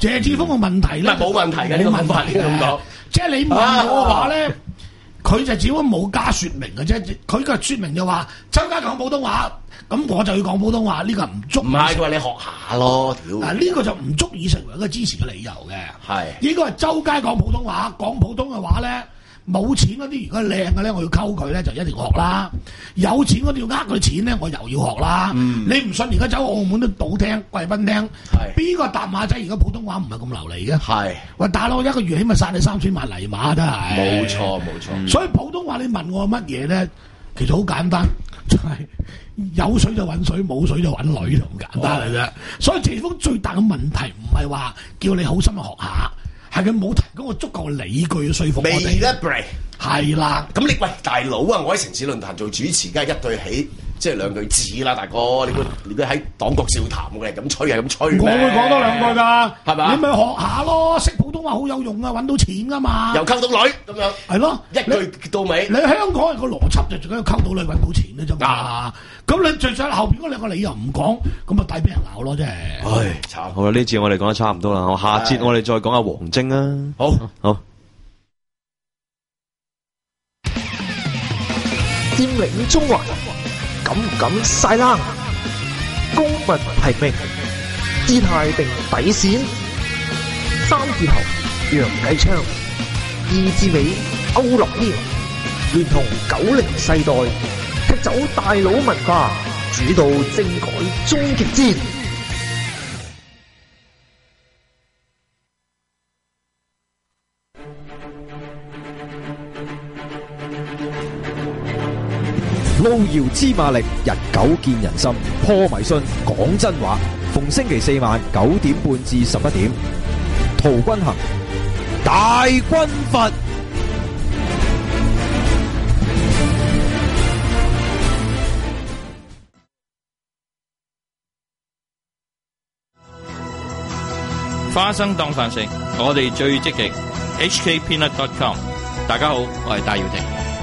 謝志峰嘅問題咧， 冇問題嘅呢個問法，你咁講。 即係你問我話咧，佢就只不過冇加説明嘅啫。佢嘅説明就話周街講普通話，咁我就要講普通話，呢個唔足。唔係，佢話你學下咯。 嗱，呢個就唔足以成為一個支持嘅理由嘅。 係應該係周街講普通話，講普通嘅話咧。冇錢嗰啲如果靚嘅咧，我要溝佢咧就一定學啦。有錢嗰啲要呃佢錢咧，我又要學啦。嗯、你唔信而家走澳門都賭廳、貴賓廳，邊個搭馬仔而家普通話唔係咁流利嘅？係喂，大佬一個月起碼殺你三千萬泥馬都係。冇錯冇錯。嗯、所以普通話你問我乜嘢咧，其實好簡單，就係、是、有水就揾水，冇水就揾女就咁簡單嚟啫。哦、所以謝鋒最大嘅問題唔係話叫你好心去學下。係佢冇提供個足夠嘅理據去說服我哋。係啦， 咁你喂大佬啊！我喺城市論壇做主持，梗係一對起，即係兩句字啦，大哥。你估你估喺黨國笑談嘅，咁吹係咁吹咩？ 我會講多兩句㗎， 係嘛？ 你咪學下咯，識普通話好有用啊，揾到錢㗎嘛。 又溝到女咁樣。係咯，一句到尾。 你香港人個邏輯就最緊要溝到女揾到錢嘅啫嘛。咁你最想後邊嗰兩個理由唔講，咁咪抵俾人鬧咯，真係。 唉，慘。好啦，呢節我哋講得差唔多啦，我下節我哋再講下王晶啊。 好， 好。 佔領中環，敢唔敢晒冷？公民提名，姿態定底線。三字頭，楊繼昌；二字尾，歐樂軒，連同九零世代，踢走大佬文化，主導政改終極戰。 路遙知馬力，日久見人心。破迷信，講真話。逢星期四晚九點半至十一點，陶君行，大軍閥。 花生當飯食，我哋最積極。H K Peanut dot com， 大家好，我係戴耀廷。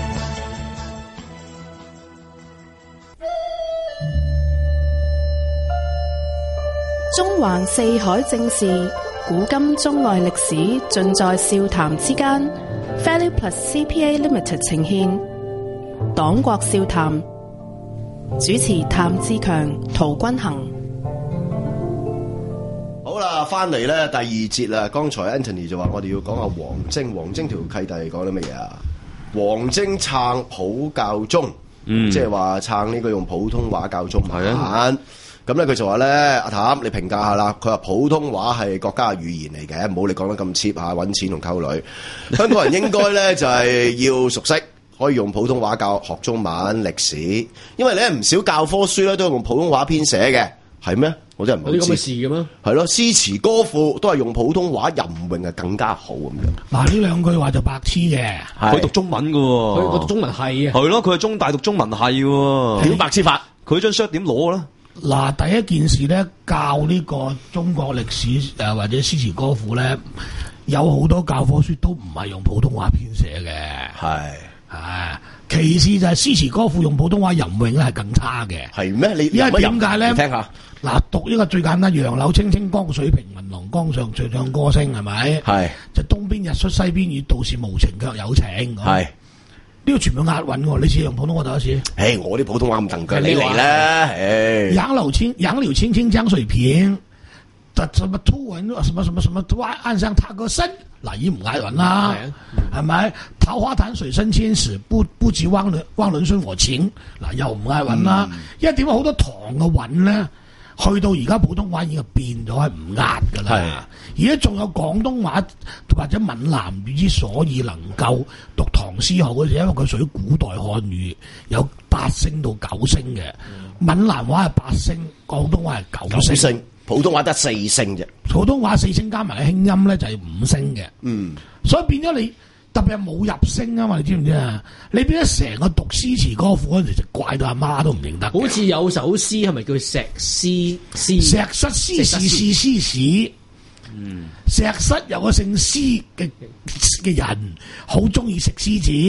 中環四海正事，古今中外歷史，盡在笑談之間。Fairly Plus C P A Limited 呈現黨國笑談，主持譚志強、陶君行。 好啦，翻嚟咧第二節啦。剛才 Anthony 就話我哋要講下王晶，王晶條契弟講啲乜嘢啊？王晶撐普教中，嗯、即係話撐呢個用普通話教中文。咁咧佢就話咧，阿譚你評價下啦。佢話普通話係國家嘅語言嚟嘅，唔好你講得咁 cheap 嚇，揾錢同溝女。香港人應該咧就係要熟悉，可以用普通話教學中文歷史，因為咧唔少教科書咧都係用普通話編寫嘅，係咩？我真係唔好知。 有啲咁嘅事嘅咩？ 係咯，詩詞歌賦都係用普通話吟詠係更加好咁樣。 嗱，呢兩句話就白痴嘅， 佢讀中文嘅喎， 佢讀中文係啊， 係咯，佢係中大讀中文係喎， 點白痴法？ 佢張 cert 點攞咧？ 嗱，第一件事咧，教呢個中國歷史誒或者詩詞歌賦咧，有好多教科書都唔係用普通話編寫嘅。係啊，其次就係詩詞歌賦用普通話吟詠咧係更差嘅。係咩？你因為點解咧？聽下嗱，讀呢個最簡單，楊柳青青江水平，聞郎江上唱唱歌聲，係咪？係就東邊日出西邊雨，道是無情卻有情。係。呢個全部押韻喎，你試用普通話讀一次。誒，我啲普通話咁鄧腳，你嚟啦。誒，楊柳青楊柳青青江水平，什麼突聞什麼什麼什麼岸上踏歌聲，嗱已經唔押韻啦，係咪？桃花潭水深千尺，不不及汪倫汪倫送我情，嗱又唔押韻啦。因為點解好多唐嘅韻咧？去到而家普通話已經變咗係唔押㗎啦，而家仲有廣東話或者閩南語之所以能夠讀唐詩好嘅，因為佢屬於古代漢語，有八聲到九聲嘅。閩南話係八聲，廣東話係九聲，普通話得四聲啫。普通話四聲加埋嘅輕音咧就係五聲嘅。嗯，所以變咗你。特別係冇入聲啊嘛，你知唔知啊？你變咗成個讀詩詞歌賦嗰陣時，就怪到阿媽都唔認得。 好似有首詩係咪叫石獅獅？ 石室詩是是詩史。嗯，石室有個姓施嘅嘅人，好中意食獅子。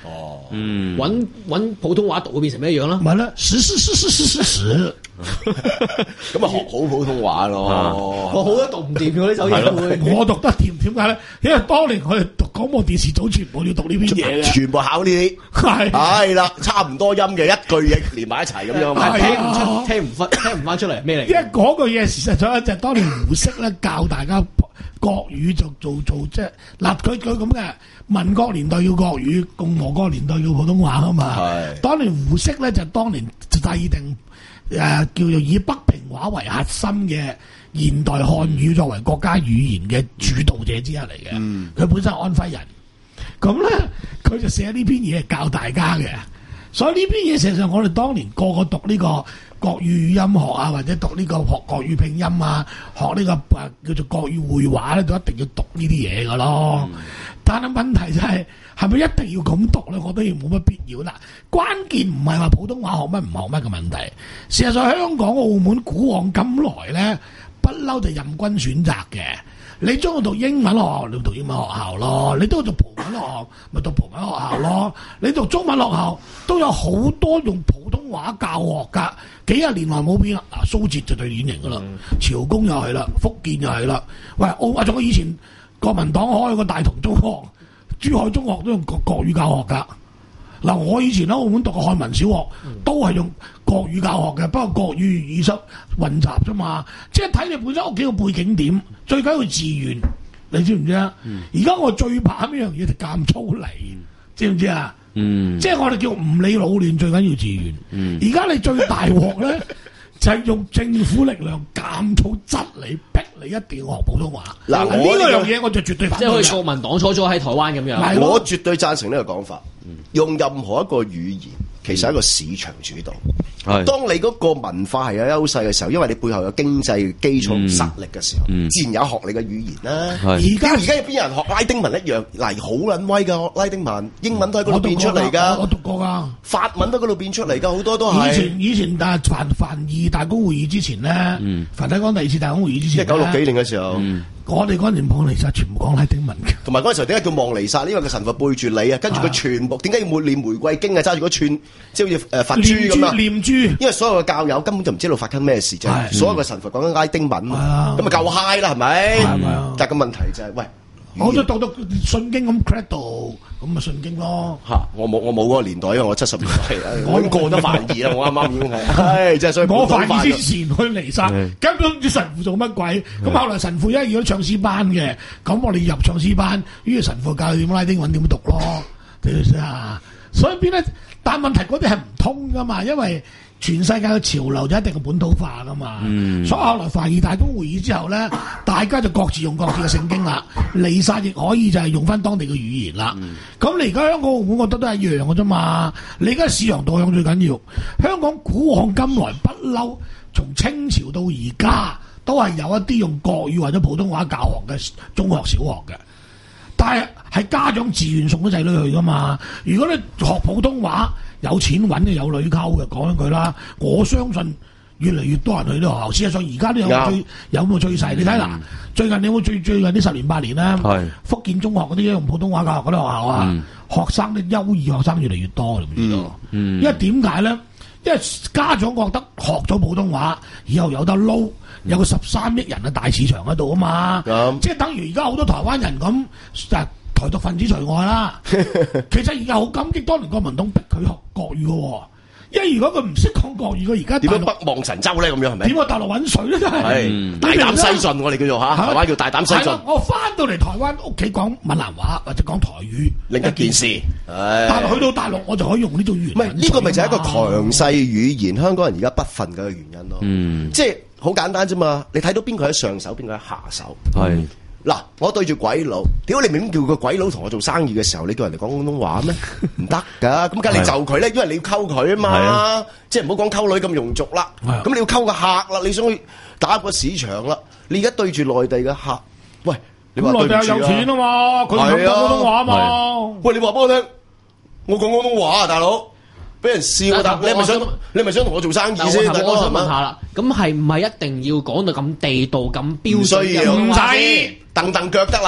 哦， 嗯，揾揾普通話讀會變成咩樣啦？ 咪啦，屎屎屎屎屎屎屎， 咁啊學好普通話咯。 我好都讀唔掂嘅呢首嘢會， 我讀得掂點解咧？因為當年我哋讀廣播電視組全部要讀呢篇嘢嘅， 全部考呢啲，係係啦，差唔多音嘅一句嘢連埋一齊咁樣， 係聽唔出，聽唔翻，聽唔翻出嚟咩嚟？ 因為嗰句嘢事實上就係當年胡適咧教大家國語就做做即係嗱佢佢咁嘅。民國年代要國語，共和國年代要普通話啊嘛。係。當年胡適咧就當年制定誒、呃、叫做以北平話為核心嘅現代漢語作為國家語言嘅主導者之一嚟嘅。嗯。佢本身係安徽人，咁咧佢就寫呢篇嘢教大家嘅。所以呢篇嘢事實上我哋當年個個讀呢個國語語音學啊，或者讀呢個學國語拼音啊，學呢、這個誒叫做國語會話咧，都一定要讀呢啲嘢噶咯。嗯。但係問題就係係咪一定要咁讀咧？我覺得冇乜必要啦。關鍵唔係話普通話學乜唔學乜嘅問題。事實上，香港、澳門古往今來咧，不嬲就任君選擇嘅。你中意讀英文學校，你讀英文學校咯；你都讀葡文學校，咪讀葡文學校咯。你讀中文學校都有好多用普通話教學㗎。幾廿年來冇變啦。嗱，蘇浙就最典型㗎啦，潮公又係啦，福建又係啦。喂，澳啊，仲有以前。國民黨開個大同中學、珠海中學都用國國語教學噶。嗱，我以前喺澳門讀個漢文小學，都係用國語教學嘅，不過國語語室混雜啫嘛。即係睇你本身屋企個背景點，最緊要自願，你知唔知啊？而家、嗯、我最怕呢樣嘢就監粗嚟，知唔知啊？嗯，即係我哋叫唔理老練，最緊要自願。而家、嗯、你最大鑊咧，就係用政府力量監粗質你，逼你一定要學普通話。嗱，呢個樣嘢我就絕對反對。 即係好似國民黨初初喺台灣咁樣。 我絕對贊成呢個講法。用任何一個語言，其實係一個市場主導。係、嗯。當你嗰個文化係有優勢嘅時候，因為你背後有經濟基礎同實力嘅時候，嗯、自然有學你嘅語言啦。而家而家有邊有人學拉丁文一樣？嗱，好撚威㗎，拉丁文、英文都喺嗰度變出嚟㗎。 我讀過㗎。 法文都喺嗰度變出嚟㗎，好多都係。 以前以前但係凡凡二大公會議之前咧，嗯、凡體講第二次大公會議之前， 一九六幾年嘅時候。嗯我哋嗰陣望彌撒全部講拉丁文嘅， 同埋嗰陣時候點解叫望彌撒？因為個神父背住你啊，跟住佢全部點解要抹念玫瑰經啊？揸住嗰串即係好似誒佛珠咁啊！念珠，因為所有嘅教友根本就唔知道發生咩事啫。的所有嘅神父講緊拉丁文，咁咪夠 high 啦，係咪？但係個問題就係、是、喂。 我都讀到信經咁 credit 咁咪信經咯。 嚇！我冇我冇嗰個年代，因為我七十年代，我已經過咗凡二啦。我啱啱已經係，唉，真係所以我凡二之前去彌撒，根本唔知神父做乜鬼。咁後來神父因為要唱詩班嘅，咁我哋入唱詩班，於是神父教點拉丁文點讀咯，對唔對啊？所以變咧，但問題嗰啲係唔通噶嘛，因為。全世界嘅潮流就一定係本土化噶嘛，嗯、所以後來凡爾大公會議之後咧，大家就各自用各自嘅聖經啦，彌撒亦可以就係用翻當地嘅語言啦。咁、嗯、你而家香港澳門覺得都係一樣嘅啫嘛。你而家市場導向最緊要，香港古往今來不嬲，從清朝到而家都係有一啲用國語或者普通話教學嘅中學、小學嘅，但係係家長自願送啲仔女去噶嘛。如果你學普通話，有錢揾嘅有女溝嘅，講一句啦。我相信越嚟越多人去呢學校。事實上而家都有個趨有個趨勢。你睇嗱，最近你有冇最最近呢十年八年咧？是福建中學嗰啲用普通話教學嗰啲學校啊，嗯、學生啲優異學生越嚟越多，你唔知道？嗯嗯、因為點解咧？因為家長覺得學咗普通話以後有得撈，有個十三億人嘅大市場喺度啊嘛。嗯、即係等於而家好多台灣人咁就。台獨分子除外啦，其實而家好感激當年國民黨逼佢學國語嘅，因為如果佢唔識講國語，佢而家點樣北望神州咧？咁樣係咪？ 點去大陸揾水咧？真係係大膽西進，我哋叫做嚇，台灣叫大膽西進。 我翻到嚟台灣屋企講閩南話或者講台語， 另一件事。 但係去到大陸，我就可以用呢種語言。 唔係呢個咪就係一個強勢語言，香港人而家不忿嘅一個原因咯。嗯，即係好簡單啫嘛。你睇到邊個喺上手，邊個喺下手？係。嗱，我對住鬼佬，屌你明叫個鬼佬同我做生意嘅時候，你叫人哋講廣東話咩？唔得噶，咁梗係你就佢咧，因為你要溝佢啊嘛，即係唔好講溝女咁庸俗啦。咁你要溝個客啦，你想去打個市場啦，你而家對住內地嘅客，喂，你話內地有錢啊嘛，佢唔講廣東話啊嘛，喂，你話俾我聽，我講廣東話啊，大佬，俾人笑，但你係咪想你係咪想同我做生意先？ 我想問下啦，咁係唔係一定要講到咁地道咁標準？ 唔需要，唔使蹬蹬腳得啦。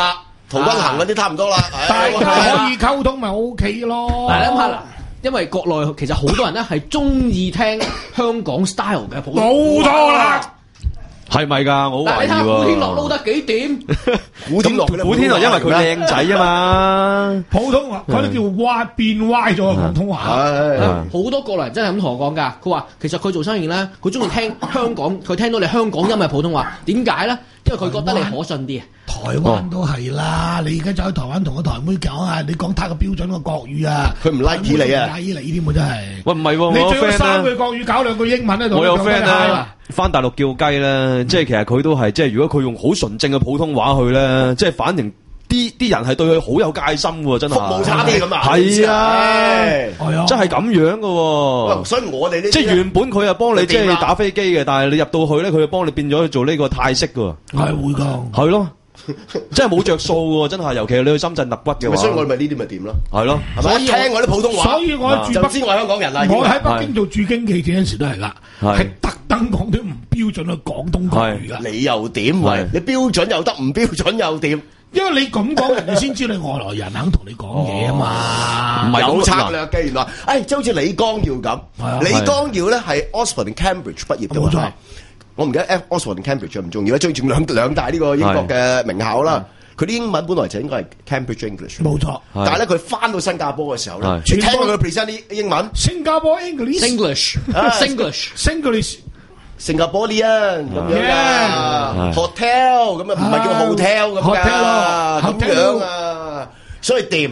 陶君行嗰啲差唔多啦。 大家可以溝通咪 O K 咯。 嗱，諗下啦。因為國內其實好多人咧係中意聽香港 style 嘅普通話， 冇錯啦， 係咪㗎？我好懷疑喎。 你睇下古天樂撈得幾點？ 古天樂， 古天樂因為佢靚仔啊嘛。 普通話嗰啲叫歪變歪咗普通話。 好多國內人真係咁同我講㗎，佢話其實佢做生意咧，佢中意聽香港，佢聽到你香港音嘅普通話，點解咧？因為佢覺得你可信啲。 台灣都係啦，你而家走去台灣同個台妹講啊，你講太個標準個國語啊， 佢唔 like 你啊， 唔 like 你添喎真係。 喂唔係喎， 你最多三句國語搞兩句英文喺度。 我有 friend 咧，翻大陸叫雞咧，即係其實佢都係即係如果佢用好純正嘅普通話去咧，即係反正啲啲人係對佢好有戒心喎，真係。服務差啲咁啊。 係啊，真係咁樣嘅喎。 所以我哋呢即係原本佢係幫你即係打飛機嘅，但係你入到去咧，佢就幫你變咗去做呢個泰式嘅。 係會㗎。 係咯。真係冇着數喎，真係，尤其係你去深圳揼骨嘅話， 所以我哋咪呢啲咪點咯， 係咯， 所以聽我啲普通話， 所以我住北京，我係香港人啦。 我喺北京做駐京記者嗰陣時都係㗎，係特登講啲唔標準嘅廣東國語㗎。 你又點？喂，你標準又得，唔標準又點？ 因為你咁講，人哋先知你外來人肯同你講嘢啊嘛。 唔係有策略嘅，原來，誒，即係好似李光耀咁，李光耀咧係 Oxford Cambridge 畢業嘅，冇錯。我唔記得 Oxford 定 Cambridge 唔重要啦，最重兩兩大呢個英國嘅名校啦。佢啲英文本來就應該係 Cambridge English， 冇錯。 但係咧佢翻到新加坡嘅時候咧，你聽佢 present 啲英文， 新加坡 English，English，English，新加坡呢咁樣啊 ，hotel 咁啊，唔係叫 hotel 咁噶，咁樣啊，所以掂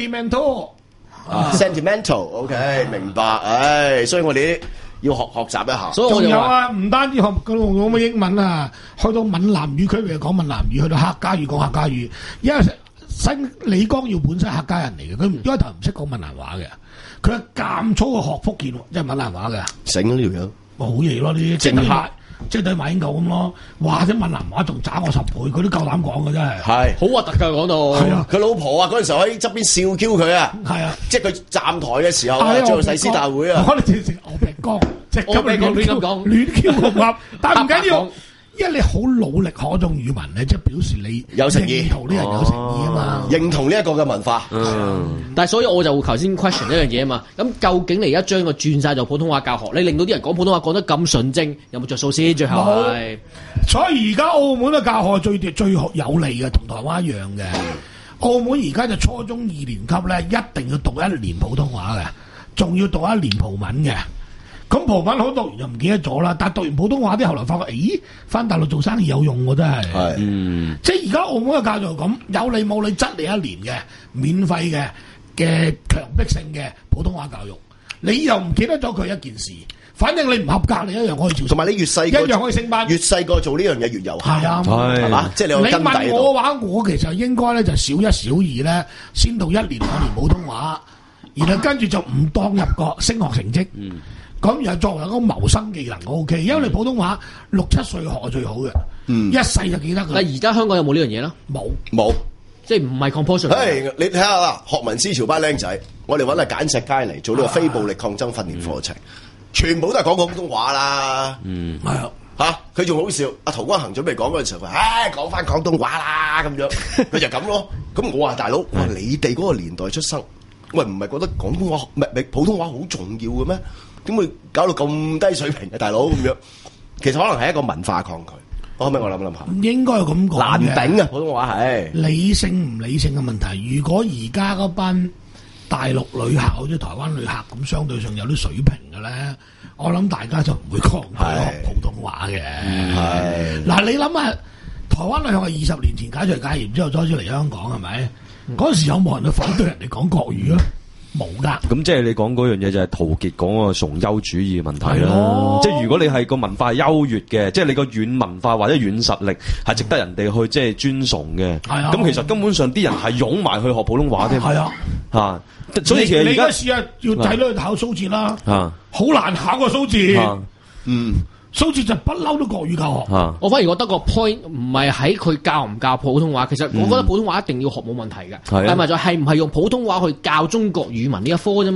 sentimental，sentimental，OK，明白，唉，所以我哋。要學學習一下，仲有啊！唔單止學嗰種咁嘅英文啊，去到閩南語區域講閩南語，去到客家語講客家語。因為新李光耀本身係客家人嚟嘅，佢一開頭唔識講閩南話嘅，佢係監粗去學福建，即係閩南話嘅。醒呢條友，好嘢咯！呢啲即係即係對馬英九咁咯。哇！啲閩南話仲渣我十倍，佢都夠膽講嘅真係。係好核突㗎講到。係啊，佢老婆啊嗰陣時候喺側邊笑 Q 佢啊。係啊，即係佢站台嘅時候啊，做誓師大會啊。我哋直情我鼻哥，即係咁亂咁講，亂 Q 咁噏。但係唔緊要，因為你好努力學一種語文咧，即係表示你有誠意，認同呢人有誠意啊嘛，認同呢一個嘅文化。嗯，但係所以我就頭先 question 一樣嘢啊嘛。咁究竟你而家將個轉晒做普通話教學，你令到啲人講普通話講得咁純正，有冇着數先？最後係，所以而家澳門嘅教學最最有利嘅，同台灣一樣嘅。澳門而家就初中二年級咧，一定要讀一年普通話嘅，仲要讀一年葡文嘅。咁葡文好讀完就唔記得咗啦，但係讀完普通話啲後來發覺，咦，翻大陸做生意有用喎，真係。係，嗯，即係而家澳門嘅教育咁，有理冇理，質你一年嘅免費嘅嘅強迫性嘅普通話教育，你又唔記得咗佢一件事，反正你唔合格，你一樣可以做。同埋你越細個一樣可以升班，越細個做呢樣嘢越有效。係啊，係嘛，即係你有根底。你問我嘅話，我其實應該咧就小一小二咧，先讀一年兩年普通話，然後跟住就唔當入個升學成績。嗯。咁又作為一個謀生技能，O K，因為你普通話六七歲學係最好嘅，嗯，一世就記得㗎。但係而家香港有冇呢樣嘢咧？冇，冇，即係唔係 compulsory。誒，你睇下啦，學民思潮班僆仔，我哋揾阿簡石佳嚟做呢個非暴力抗爭訓練課程，全部都係講廣東話啦。嗯，係啊，嚇佢仲好笑。阿陶君行準備講嗰陣時候，佢唉講翻廣東話啦咁樣，佢就咁咯。咁我話大佬，我話你哋嗰個年代出生，喂唔係覺得廣東話唔係普通話好重要嘅咩？點會搞到咁低水平嘅大佬咁樣？其實可能係一個文化抗拒。可唔可以我諗諗下？唔應該咁講，難頂啊！普通話係理性唔理性嘅問題。如果而家嗰班大陸旅客好似台灣旅客咁，相對上有啲水平嘅咧，我諗大家就唔會抗拒學普通話嘅。係嗱，你諗下，台灣旅客係二十年前解除戒嚴之後，再次嚟香港係咪？嗰陣時有冇人去反對人哋講國語啊？冇噶，咁即係你講嗰樣嘢就係陶傑講個崇優主義問題啦。即係如果你係個文化係優越嘅，即係你個軟文化或者軟實力係值得人哋去即係尊崇嘅。係啊，咁其實根本上啲人係湧埋去學普通話添。係啊，嚇，所以其實而家試下要睇到去考蘇字啦。啊，好難考個蘇字。嗯。蘇字就不嬲都國語教學，啊、我反而覺得個 point 唔係喺佢教唔教普通話，其實我覺得普通話一定要學冇問題嘅，係咪就係唔係用普通話去教中國語文呢一科啫嘛？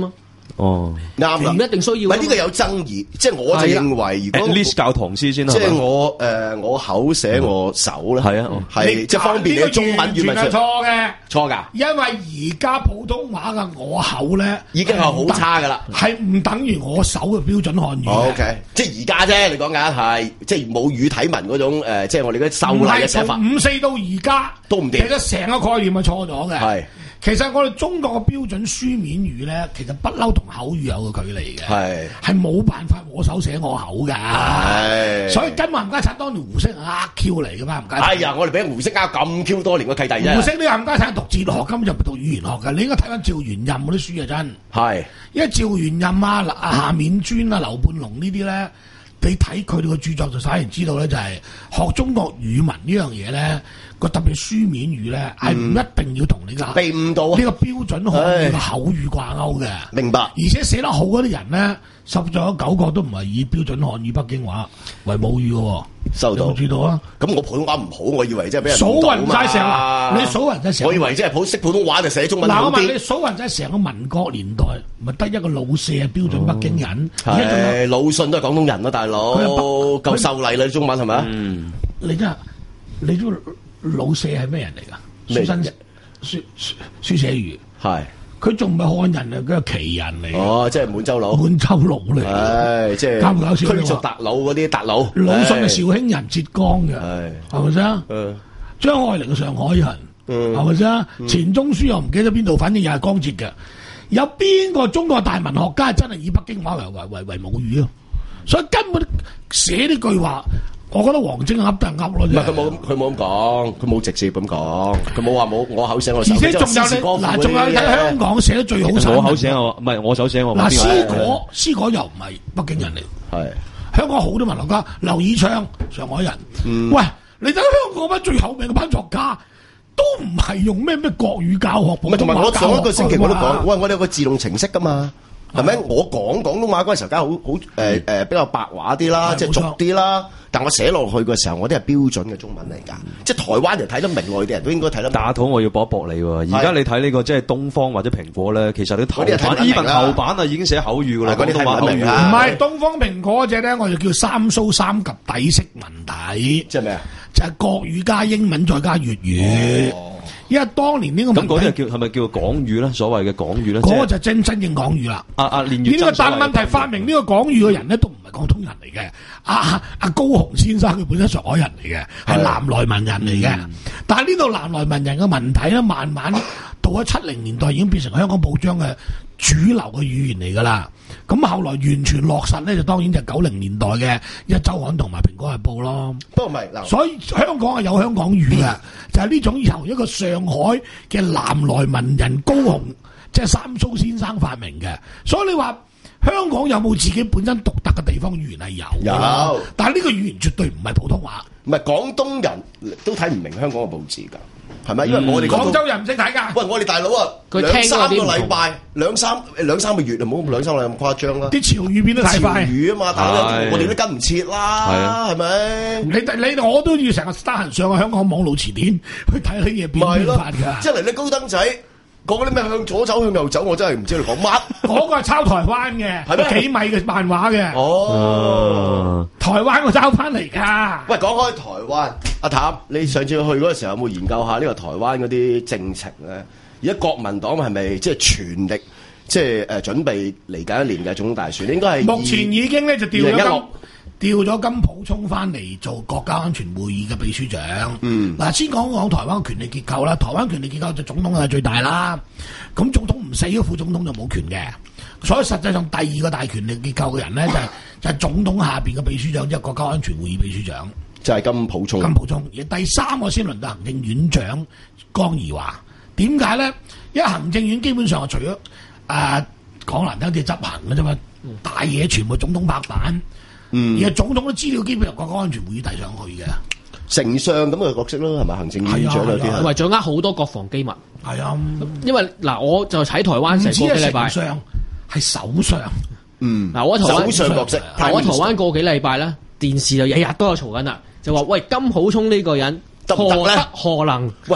哦， 啱啦， 唔一定需要。 唔係呢個有爭議，即係我就認為，如果 at least 教唐詩先啦， 即係我誒我口寫我手咧，係啊，係即係方便你中文語文。 係錯嘅， 錯㗎。 因為而家普通話嘅我口咧， 已經係好差㗎啦， 係唔等於我手嘅標準漢語。 O K，即係而家啫，你講緊係即係冇語體文嗰種誒，即係我哋嗰啲秀麗嘅寫法。 五四到而家都唔掂， 其實成個概念係錯咗嘅。係。其實我哋中國嘅標準書面語咧，其實不嬲同口語有個距離嘅，係係冇辦法我手寫我口噶，係所以跟埋冚家鏟當年胡適係呃 Q 嚟噶嘛，冚家鏟。哎呀，我哋俾胡適呃咁 Q 多年個契弟啫。胡適呢冚家鏟讀哲學，根本就唔係讀語言學嘅，你應該睇翻趙元任嗰啲書啊，真係。因為趙元任啊、夏丏尊啊、劉半農呢啲咧，你睇佢哋嘅著作就反而知道咧，就係學中國語文呢樣嘢咧。個特別書面語咧，係唔一定要同你個被誤導呢個標準漢語嘅口語掛鈎嘅。明白。而且寫得好嗰啲人咧，十咗九個都唔係以標準漢語北京話為母語嘅。收到。有冇知道啊？咁我普通話唔好，我以為即係俾人數勻晒成，你數勻晒成。我以為即係普識普通話就寫中文好啲。嗱，我問你數勻晒成個民國年代，咪得一個老四係標準北京人？係魯迅都係廣東人咯，大佬夠秀麗啦，中文係咪啊？嗯。你真係你都。老四係咩人嚟㗎？書生書書書寫語係，佢仲唔係漢人啊？佢係旗人嚟。哦，即係滿洲佬。滿洲佬嚟。係即係。搞唔搞笑？驅逐韃虜嗰啲韃虜。魯迅係紹興人，浙江嘅。係係咪先？嗯。張愛玲係上海人。嗯。係咪先？錢鍾書又唔記得邊度，反正又係江浙嘅。有邊個中國大文學家真係以北京話為為為為母語啊？所以根本寫呢句話。我覺得王晶噏得係噏咯，唔係佢冇佢冇咁講，佢冇直接咁講，佢冇話冇我口寫我手。而且仲有你嗱，仲有你睇香港寫得最好散文。我口寫我唔係我手寫我。嗱，詩果詩果又唔係北京人嚟，係香港好多文學家，劉以鬯上海人。喂，你睇香港乜最有名嘅班作家，都唔係用咩咩國語教學。唔係，同埋我上一個星期我都講，喂，我哋有個自動程式噶嘛。係咪？我講廣東話嗰陣時候，梗係好好誒誒比較白話啲啦，即係俗啲啦。但我寫落去嘅時候，我啲係標準嘅中文嚟㗎。即係台灣人睇得明，內地人都應該睇得明。打肚我要搏一搏你喎。而家你睇呢個即係東方或者蘋果咧，其實你頭版，even頭版啊已經寫口語㗎啦。廣東話口語唔係東方蘋果嗰隻咧，我就叫三蘇三及底式文體。即係咩啊？就係國語加英文再加粵語。因為當年呢個咁嗰啲係叫係咪叫港語咧？所謂嘅港語咧，嗰個就真真正港語啦。啊啊，連粵呢個但問題發明呢個港語嘅人咧，都唔係廣東人嚟嘅。阿阿高雄先生佢本身上海人嚟嘅，係南來文人嚟嘅。但係呢度南來文人嘅文體咧，慢慢到咗七零年代已經變成香港報章嘅主流嘅語言嚟噶啦。咁後來完全落實咧，就當然就九零年代嘅一週刊同埋蘋果日報咯。不過唔係嗱，所以香港係有香港語嘅，就係呢種由一個上海嘅南來文人高雄，即係三蘇先生發明嘅。所以你話香港有冇自己本身獨特嘅地方語言係有？有，但係呢個語言絕對唔係普通話。唔係廣東人都睇唔明香港嘅報紙㗎。係咪？因為我哋廣州人唔識睇㗎。喂，我哋大佬啊，兩三個禮拜，兩三兩三個月就冇兩三個禮拜咁誇張啦。啲潮語變得太快。潮語啊嘛，大佬，我哋都跟唔切啦，係咪？你你我都要成日得閒上去香港網絡詞典去睇啲嘢變變法㗎。即係嚟啲高登仔講嗰啲咩向左走向右走，我真係唔知你講乜。嗰個係抄台灣嘅，係咩幾米嘅漫畫嘅。哦，台灣我抄翻嚟㗎。喂，講開台灣。阿譚，你上次去嗰個時候有冇研究下呢個台灣嗰啲政情咧？而家國民黨係咪即係全力即係誒準備嚟緊一年嘅總統大選？應該係目前已經咧就調咗金調咗金溥聰翻嚟做國家安全會議嘅秘書長。嗯，嗱，先講講台灣嘅權力結構啦。台灣權力結構就總統係最大啦。咁總統唔死，個副總統就冇權嘅。所以實際上第二個大權力結構嘅人咧就係、是、就係、是、總統下邊嘅秘書長，即係國家安全會議秘書長。就係金溥聰，金溥聰。而第三個先輪到行政院長江宜樺。點解咧？因為行政院基本上係除咗誒講難聽啲執行嘅啫嘛，大嘢全部總統拍板。嗯，而係總統嘅資料基本由國家安全會議遞上去嘅。丞相咁嘅角色咯，係咪行政院長有啲係？同埋掌握好多國防機密。係啊，因為嗱，我就喺台灣成個幾禮拜。唔止係丞相，係首相。嗯，嗱，我台灣首相角色，嗱，我台灣個幾禮拜咧，電視就日日都有嘈緊啦。就話喂，金溥聰呢個人何德何能？喂，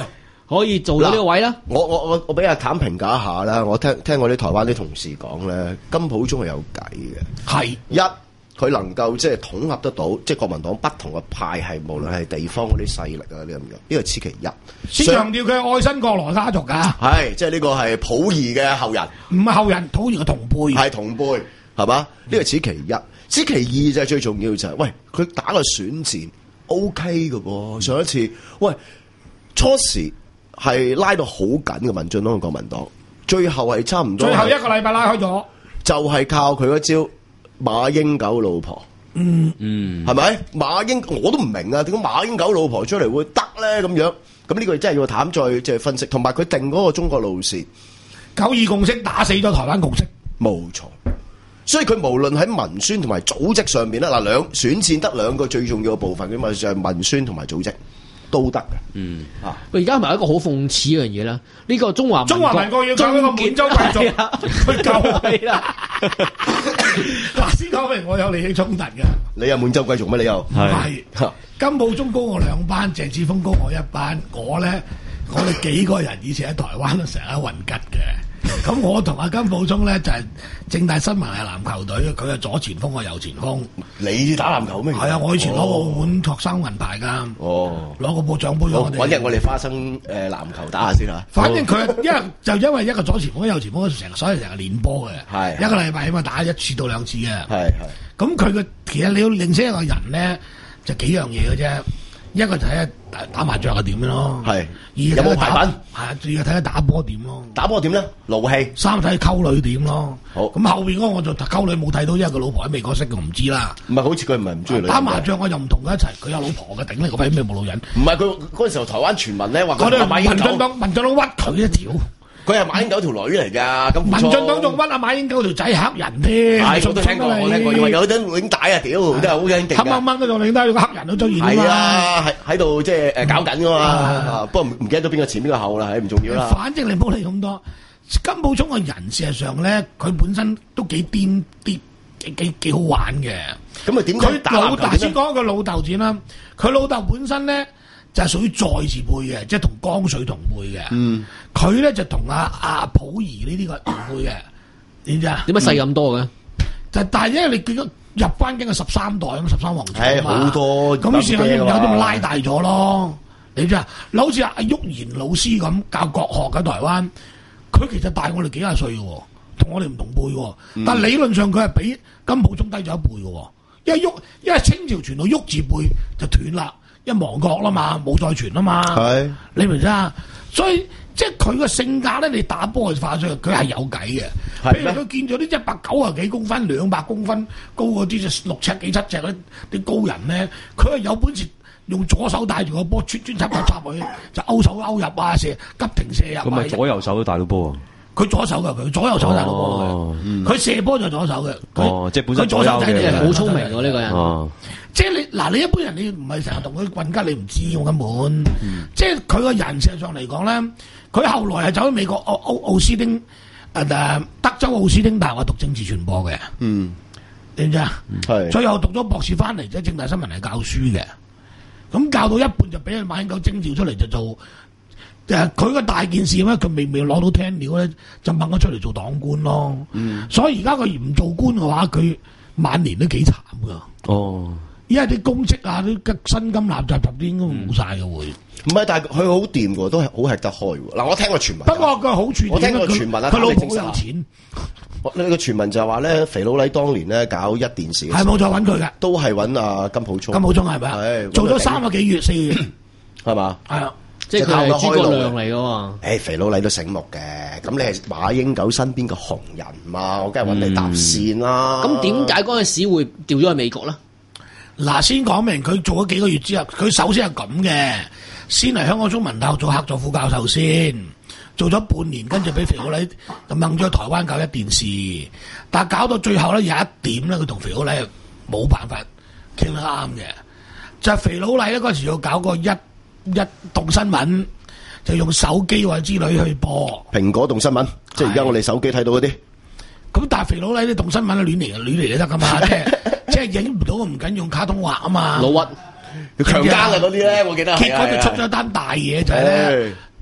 可以做到呢個位啦。 我我我我俾阿譚評價一下啦。我聽聽我啲台灣啲同事講咧，金溥聰係有計嘅。 係一佢能夠即係統合得到，即係國民黨不同嘅派系，無論係地方嗰啲勢力啊，呢咁樣，呢個此其一。 先強調佢係愛新覺羅家族㗎， 係即係呢個係溥儀嘅後人， 唔係後人，溥儀嘅同輩， 係同輩，係嘛？呢個此其一。此其二就係最重要就係、是，喂，佢打個選戰 O K 嘅噃。上一次，喂，初時係拉到好緊嘅民進黨同國民黨，最後係差唔多， 最後一個禮拜拉開咗， 就係靠佢嗰招馬英九老婆。 嗯嗯，係咪馬英我都唔明啊？點解馬英九老婆出嚟會得咧？咁樣咁呢個真係要譚再即係分析，同埋佢定嗰個中國路線， 九二共識打死咗台灣共識， 冇錯。所以佢無論喺文宣同埋組織上面咧，嗱兩選戰得兩個最重要嘅部分嘅嘛，就係文宣同埋組織都得嘅。嗯啊， 喂，而家係咪一個好諷刺嘅樣嘢咧？呢個中華中華民國要搞一個滿洲貴族去救你啦！嗱，先講明我有利益衝突嘅。 你有滿洲貴族咩？你又係金溥聰高我兩班，鄭志峰高我一班。我咧，我哋幾個人以前喺台灣都成日混吉嘅。咁我同阿金溥聰咧就係、是、正大新聞係籃球隊，佢係左前鋒，我右前鋒。你打籃球咩？係啊，我以前攞澳門學生銀牌噶。哦，攞個部獎杯我哋。 搵日我哋花生誒籃球打下先啦。 反正佢因為就因為一個左前鋒、右前鋒，成所以成日練波嘅。係一個禮拜起碼打一次到兩次嘅。係係。咁佢嘅其實你要認識一個人咧，就幾樣嘢嘅啫。一個就睇下打打麻雀係點咯，係有冇牌品，係啊，仲要睇下打波點咯。 打波點咧？勞氣。三睇溝女點咯。好。咁後邊嗰個我就溝女冇睇到，因為佢老婆喺美國識，我唔知啦。 唔係，好似佢唔係唔中意女。 打麻雀我又唔同佢一齊，佢有老婆嘅，頂你個肺咩冇女人。 唔係佢嗰陣時候台灣傳聞咧話佢馬英九，民進黨民進黨屈佢一條。佢係馬英九條女嚟㗎，咁民進黨仲屈阿馬英九條仔黑人添。係，我都聽過，我聽過，以為有張領帶啊，屌，真係好驚勁。黑掹掹嗰種領帶，有個黑人都中意。係啊，喺喺度即係誒搞緊㗎嘛。不過唔唔記得咗邊個前邊個後啦，係唔重要啦。反正你唔好理咁多。金溥聰嘅人事實上咧，佢本身都幾癲啲，幾幾幾好玩嘅。咁啊點？佢老豆先講佢老豆先啦。佢老豆本身咧。就係屬於在字輩嘅，即係同江水同輩嘅。嗯，佢咧就同阿阿溥儀呢啲個同輩嘅，點知啊？點解細咁多嘅？就但係因為你見到入關經嘅十三代咁，十三皇朝啊嘛，好多咁於是有啲有啲咪拉大咗咯。你知啊？嗱，好似阿旭賢老師咁教國學嘅台灣，佢其實大我哋幾廿歲嘅，同我哋唔同輩嘅。嗯、但係理論上佢係比金溥聰低咗一輩嘅，因為旭因為清朝傳到旭字輩就斷啦。一亡國啦嘛，冇再傳啦嘛，係你明唔明啊？所以即係佢個性格咧，你打波嘅化出嚟，佢係有計嘅。譬如佢見咗啲一百九啊幾公分、兩百公分高嗰啲六尺幾七尺嗰啲高人咧，佢係有本事用左手帶住個波，穿穿插插插去，就勾手勾入啊，射急停射入。咁咪左右手都帶到波啊？佢左手噶，佢左右手帶到波嘅。佢射波就左手嘅。哦，即係本身左手仔嘅，好聰明喎呢個人。哦。即係你嗱，你一般人你唔係成日同佢混吉，你唔知我根本。嗯、即係佢個人事實上嚟講咧，佢後來係走喺美國奧奧奧斯丁誒、呃、德州奧斯丁大學讀政治傳播嘅。嗯，知唔知啊？係。最後讀咗博士翻嚟，即係政大新聞係教書嘅。咁教到一半就俾人馬英九徵召出嚟就做誒，佢、呃、個大件事咧，佢未未攞到聽料咧，就掹咗出嚟做黨官咯。嗯。所以而家佢唔做官嘅話，佢晚年都幾慘噶。哦。因為啲公職啊，啲薪金納雜雜啲應該冇晒嘅會。唔係，但係佢好掂嘅，都係好吃得開嘅。嗱，我聽過傳聞。不過個好處，我聽過傳聞啊，佢老婆好有錢。呢個傳聞就係話咧，肥佬黎當年咧搞一電視，係冇再揾佢嘅，都係揾阿金溥聰。金溥聰係咪啊？係做咗三個幾月、四個月，係嘛？係啊，即係佢係諸葛亮嚟嘅嘛。誒，肥佬黎都醒目嘅，咁你係馬英九身邊嘅紅人嘛，我梗係揾你搭線啦。咁點解嗰陣時會調咗去美國咧？嗱，先講明佢做咗幾個月之後，佢首先係咁嘅，先嚟香港中文大學做客座副教授先，做咗半年，跟住俾肥佬黎就掹咗台灣搞一電視，但係搞到最後咧有一點咧，佢同肥佬黎係冇辦法傾得啱嘅，就係、是、肥佬黎咧嗰時要搞個一一動新聞，就用手機或者之類去播蘋果動新聞，即係而家我哋手機睇到嗰啲。咁但係肥佬黎啲動新聞咧亂嚟嘅，亂嚟都得噶嘛，即係即係影唔到唔緊用卡通畫啊嘛，老屈強姦啊嗰啲咧，我記得。結果就出咗單大嘢就係咧，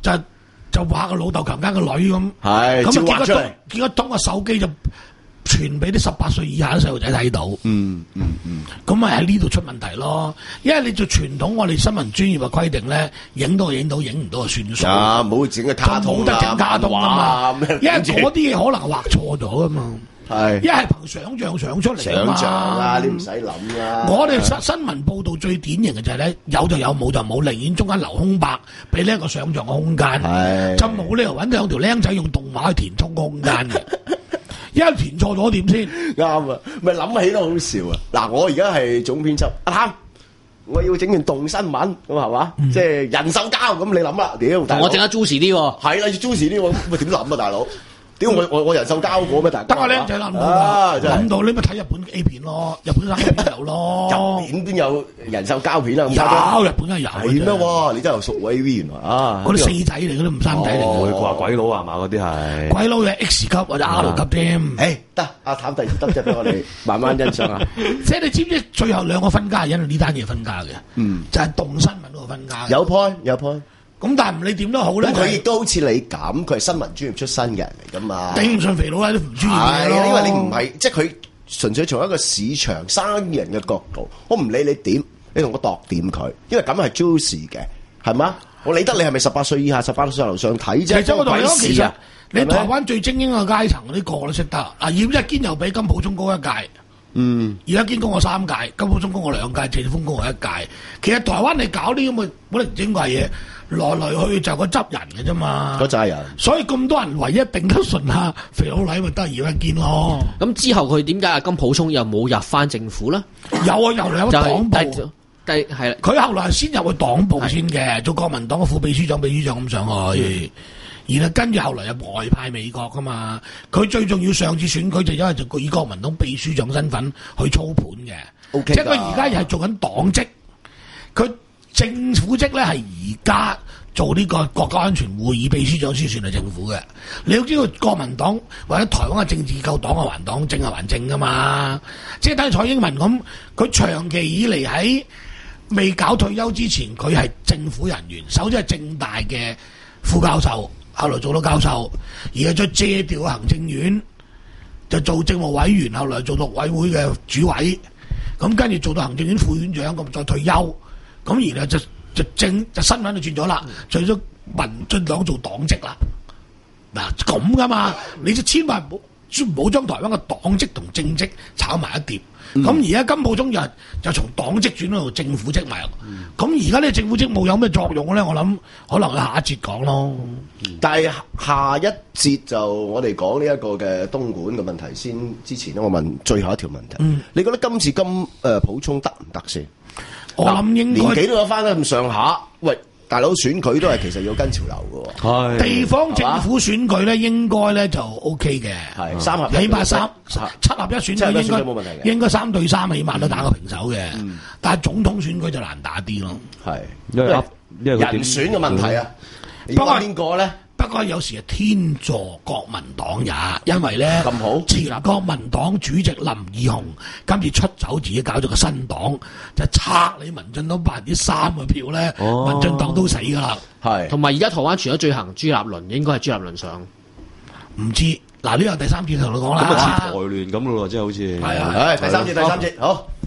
就就話個老豆強姦個女咁， 係咁啊照畫出嚟， 結果當個手機就傳俾啲十八歲以下嘅細路仔睇到， 嗯嗯嗯， 咁咪喺呢度出問題咯。因為你做傳統我哋新聞專業嘅規定咧，影到影到，影唔到就算數。 啊，冇整個卡通冇得整卡通啊嘛，因為嗰啲嘢可能畫錯咗噶嘛。 係， 一係憑想像想出嚟啊嘛。 想像啊，你唔使諗啦。 我哋新新聞報導最典型嘅就係咧，有就有，冇就冇，寧願中間留空白，俾呢一個想像嘅空間。係，就冇理由揾兩條僆仔用動畫去填充個空間嘅。因為填錯咗點先？ 啱啊，咪諗起都好笑啊！嗱，我而家係總編輯，阿譚，我要整段動新聞咁係嘛？即係人獸交咁，你諗啦，屌！ 我整得 juicy 啲喎， 係啦，要 juicy 啲喎，咁咪點諗啊，大佬？屌我我我人獸交過咩？大得個僆仔諗到，諗到你咪睇日本 A 片咯，日本生 A 片有咯。 日本邊有人獸交片啊？ 有日本梗係有。 係咩喎？你真係熟 A V 原來啊！ 嗰啲四仔嚟，嗰啲唔生仔嚟。 唔會話鬼佬係嘛？嗰啲係鬼佬嘅 X 級或者 R 級添。 誒得，阿譚第二得啫，俾我哋慢慢欣賞下。 即係你知唔知最後兩個分家係因為呢單嘢分家嘅？嗯，就係動新聞嗰個分家。 有 point 有 point。咁但係唔理點都好咧， 佢亦都好似你咁，佢係新聞專業出身嘅人嚟噶嘛。 頂唔順肥佬係啲唔專業嘅咯。 因為你唔係，即係佢純粹從一個市場生意人嘅角度，我唔理你點，你同我度掂佢，因為咁係 juicy 嘅，係嘛？我理得你係咪十八歲以下、十八歲樓上睇啫。其實我同你講，其實你台灣最精英嘅階層嗰啲個個都識得。嗱，葉一堅又比金溥聰高一屆。嗯，而家堅高我三屆，金溥聰高我兩屆，謝霆鋒高我一屆。其實台灣你搞啲咁嘅古靈精怪嘢，來來去就個執人嘅啫嘛， 嗰扎人。所以咁多人唯一頂得順下肥佬黎咪得葉一堅咯。 咁之後佢點解阿金溥聰又冇入翻政府咧？ 有啊，又嚟有黨部。 但係佢後來係先入去黨部先嘅，做國民黨嘅副秘書長、秘書長咁上去。然後跟住後來又外派美國噶嘛，佢最重要上次選舉就因為就以國民黨秘書長身份去操盤嘅，okay、即係佢而家又係做緊黨職，佢政府職咧係而家做呢個國家安全會議秘書長先算係政府嘅。你要知道國民黨或者台灣嘅政治構黨係還黨，政係還政噶嘛，即係等於蔡英文咁，佢長期以嚟喺未搞退休之前，佢係政府人員，首先係政大嘅副教授。後來做到教授，而家再借調行政院，就做政務委員，後來做陸委會嘅主委，咁跟住做到行政院副院長，咁再退休，咁然後就就政就身份就轉咗啦，做咗民進黨做黨職啦。嗱咁噶嘛，你就千萬唔好唔好將台灣嘅黨職同政績炒埋一碟。咁而家金溥聰就就從黨職轉到政府職務，咁而家呢政府職務有咩作用咧？我諗可能喺下一節講咯。 嗯、但係下一節就我哋講呢一個嘅東莞嘅問題先。之前咧，我問最後一條問題，嗯、你覺得今次金誒溥聰得唔得先？ 我諗應該年紀都有翻得咁上下。喂，大佬選舉都係其實要跟潮流嘅。 地方政府選舉咧，應該咧就 O K 嘅，係三合一，起碼三七合一選舉應該冇問題嘅，應該三對三起碼都打個平手嘅。嗯、但係總統選舉就難打啲咯。係因為因為人選嘅問題啊。不過邊個咧？ 不過有時係天助國民黨也，因為咧咁好，前國民黨主席林義雄今次出走自己搞咗個新黨，就拆你民進黨百分之三嘅票咧，哦、民進黨都死噶啦。 係，同埋而家台灣傳咗最行朱立倫，應該係朱立倫上， 唔知嗱呢個第三次同你講啦。 咁啊似台聯咁咯，即係好似係啊，係第三次，第三次好。好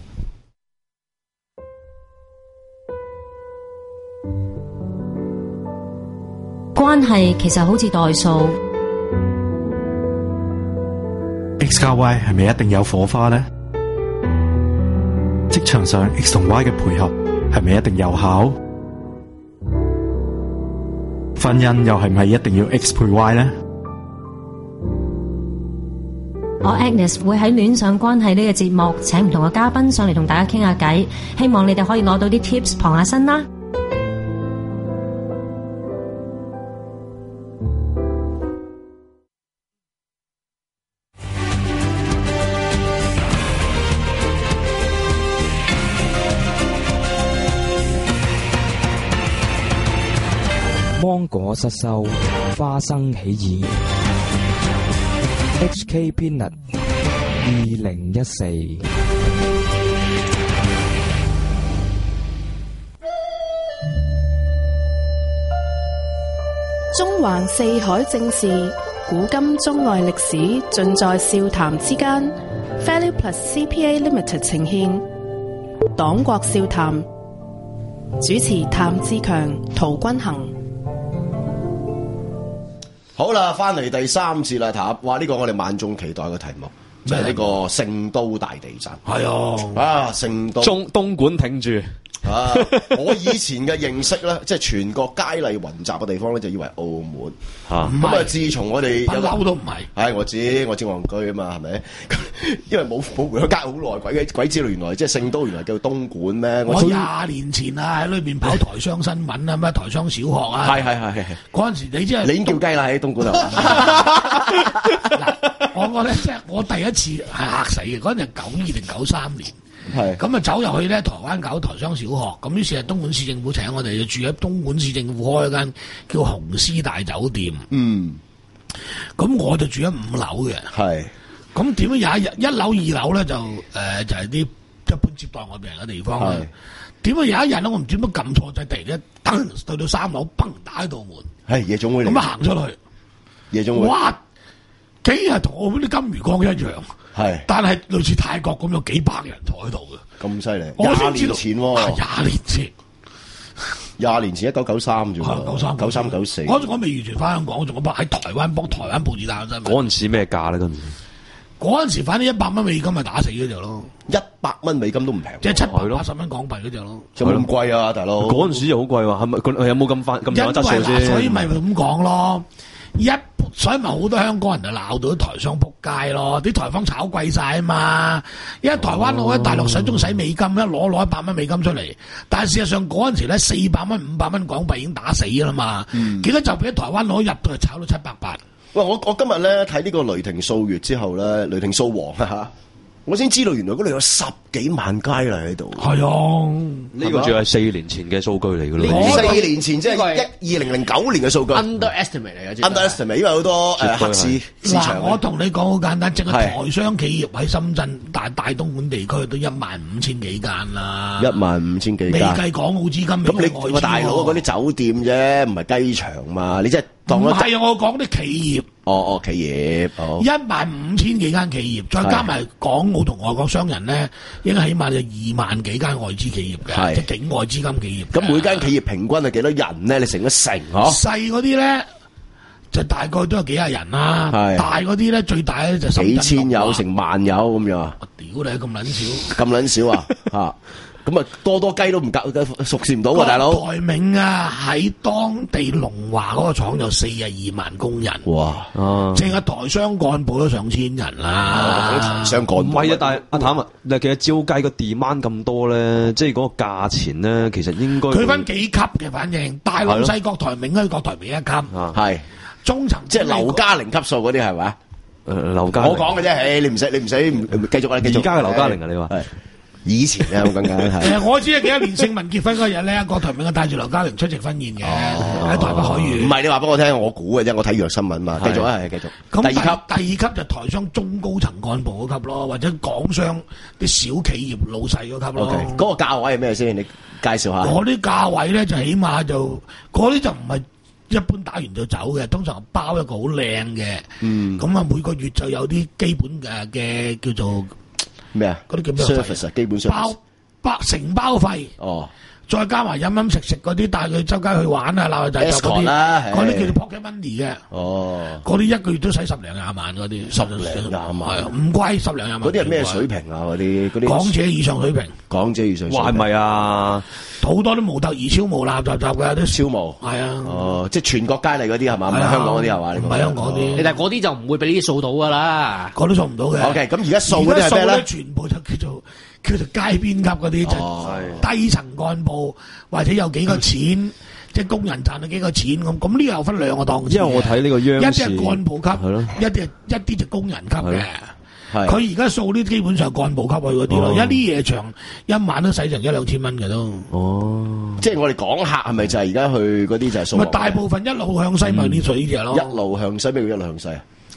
關係其實好似代數 ，X 加 Y 係咪一定有火花呢？職場上 X 同 Y 嘅配合係咪一定有效？婚姻又係咪一定要 X 配 Y 呢？ 我 Agnes 會喺戀上關係呢個節目請唔同嘅嘉賓上嚟同大家傾下偈，希望你哋可以攞到啲 tips 傍下身啦。 芒果失收，花生起義。H K Peanut 二零一四。 橫四海正事，古今中外歷史，盡在笑談之間。Value Plus C P A Limited 呈獻黨國笑談，主持譚志強、陶君行。 好啦，翻嚟第三節啦，塔哇！呢、這個我哋萬眾期待嘅題目就係呢個聖都大地震。係啊，啊聖都中東莞挺住。 啊！我以前嘅認識咧，即係全國佳麗雲集嘅地方咧，就以為澳門嚇。咁啊，自從我哋不嬲都唔係。 係我知，我知戇居啊嘛，係咪？因為冇冇回咗家好耐，鬼鬼知道原來即係聖都原來叫東莞咩？ 我廿年前啊喺裏邊跑台商新聞啊，咩台商小學啊， 係係係係。嗰陣時你即係你已經叫雞啦喺東莞啊！ 我我咧即係我第一次係嚇死嘅，嗰陣係九二定九三年。 係咁啊，走入去咧，台灣搞台商小學，咁於是係東莞市政府請我哋就住喺東莞市政府開一間叫紅獅大酒店。嗯，咁我就住喺五樓嘅。係，咁點解有一日一樓二樓咧就誒、呃、就係、是、啲一般接待我哋人嘅地方咧？點解有一日咧我唔知點解撳錯掣，突然間噔到到三樓，砰打開道門， 係夜總會嚟， 咁啊行出去， 夜總會， 哇！幾日同我嗰啲金魚缸一樣。係，但係類似泰國咁有幾百人坐喺度嘅， 咁犀利。廿年前喎， 廿年前， 廿年前一九九三啫喎， 九三九三九四。 我我未完全翻香港，我仲喺台灣幫台灣報紙打新聞。 嗰陣時咩價咧？嗰陣時， 嗰陣時反正一百蚊美金咪打死嗰隻咯， 一百蚊美金都唔平， 即係七百八十蚊港幣嗰隻咯。 有冇咁貴啊，大佬？ 嗰陣時就好貴喎，係咪？佢有冇咁快咁有質素先？ 所以咪咁講咯。一所以咪好多香港人就鬧到啲台商仆街咯，啲台方炒貴晒啊嘛！因為台灣攞喺大陸使中使美金，一攞攞一百蚊美金出嚟，但係事實上嗰陣時咧四百蚊五百蚊港幣已經打死啦嘛，嗯、結果就俾台灣攞入到嚟炒到七百八。 喂，我我今日咧睇呢個雷霆掃月之後咧，雷霆掃王嚇。我先知道原來嗰度有十幾萬佳麗喺度。係啊， 呢個仲係四年前嘅數據嚟㗎咯。 四年前即係一二零零九年嘅數據。 underestimate 嚟嘅 ，underestimate，因為好多誒黑市市場。 嗱，我同你講好簡單，淨係台商企業喺深圳大大東莞地區都一萬五千幾間啦。 一萬五千幾間。未計港澳資金。 咁你個大佬嗰啲酒店啫，唔係雞場嘛？你即係當唔係啊！我講啲企業。 哦哦，企業， 一萬五千幾間企業，再加埋港澳同外國商人咧，應該起碼有二萬幾間外資企業嘅，即係境外資金企業。 咁每間企業平均係幾多人咧？你成咗成嗬？ 細嗰啲咧就大概都有幾廿人啦，大嗰啲咧最大咧就幾千有成萬有咁樣。 我屌你咁撚少， 咁撚少啊！嚇！咁啊，多多雞都唔夠，熟視唔到喎，大佬。 台銘啊，喺當地龍華嗰個廠有四十二萬工人。哇！淨係台商幹部都上千人啦。 台商幹部。 唔係啊，但係阿譚啊，其實照計個 demand 咁多咧，即係嗰個價錢咧，其實應該佢分幾級嘅，反正大陸細國台銘咧，國台銘一級。係。中層即係劉嘉玲級數嗰啲係咪？ 誒，劉嘉玲。 我講嘅啫，誒，你唔使，你唔使，繼續啊，繼續。 而家嘅劉嘉玲啊，你話係。 以前啊，我更加係。 誒，我知啊，幾多年姓文結婚嗰日咧，郭台銘啊帶住劉嘉玲出席婚宴嘅，喺台北海悅。 唔係你話俾我聽，我估嘅啫，我睇娛樂新聞嘛。繼續啊，係繼續。 咁第二級， 第二級就台商中高層幹部嗰級咯，或者港商啲小企業老細嗰級咯。 嗰個價位係咩先？你介紹下。 嗰啲價位咧就起碼就，嗰啲就唔係一般打完就走嘅，通常包一個好靚嘅。嗯。咁啊，每個月就有啲基本誒嘅叫做。 咩啊？ 嗰啲叫咩 service 啊？基本上包包承包費哦，再加埋飲飲食食嗰啲，帶佢周街去玩啊，鬧仔嗰啲，嗰啲叫做 pocket money 嘅。哦，嗰啲一個月都使十零廿萬嗰啲， 十零廿萬唔貴，十零廿萬。 嗰啲係咩水平啊？嗰啲嗰啲港姐以上水平， 港姐以上水平。 哇，係咪啊？ 好多都模特兒超模垃雜雜嘅，啲超模係啊。哦，即係全國佳麗嗰啲係嘛？唔係香港嗰啲係嘛？ 唔係香港啲。 你但係嗰啲就唔會俾呢啲掃到噶啦， 嗰啲掃唔到嘅。 O K，咁而家掃嗰啲係咩咧？ 全部就叫做叫做街邊級嗰啲，就低層幹部或者有幾個錢，即係工人賺到幾個錢咁。咁呢個又分兩個檔次。 因為我睇呢個央視， 一啲係幹部級，一啲係一啲就工人級嘅。佢而家掃啲基本上幹部級去嗰啲咯，一啲夜場一晚都使成一兩千蚊嘅都。 哦，即係我哋講客係咪就係而家去嗰啲就係掃？ 咪大部分一路向西咪啲水嘅咯。 一路向西咩叫一路向西啊？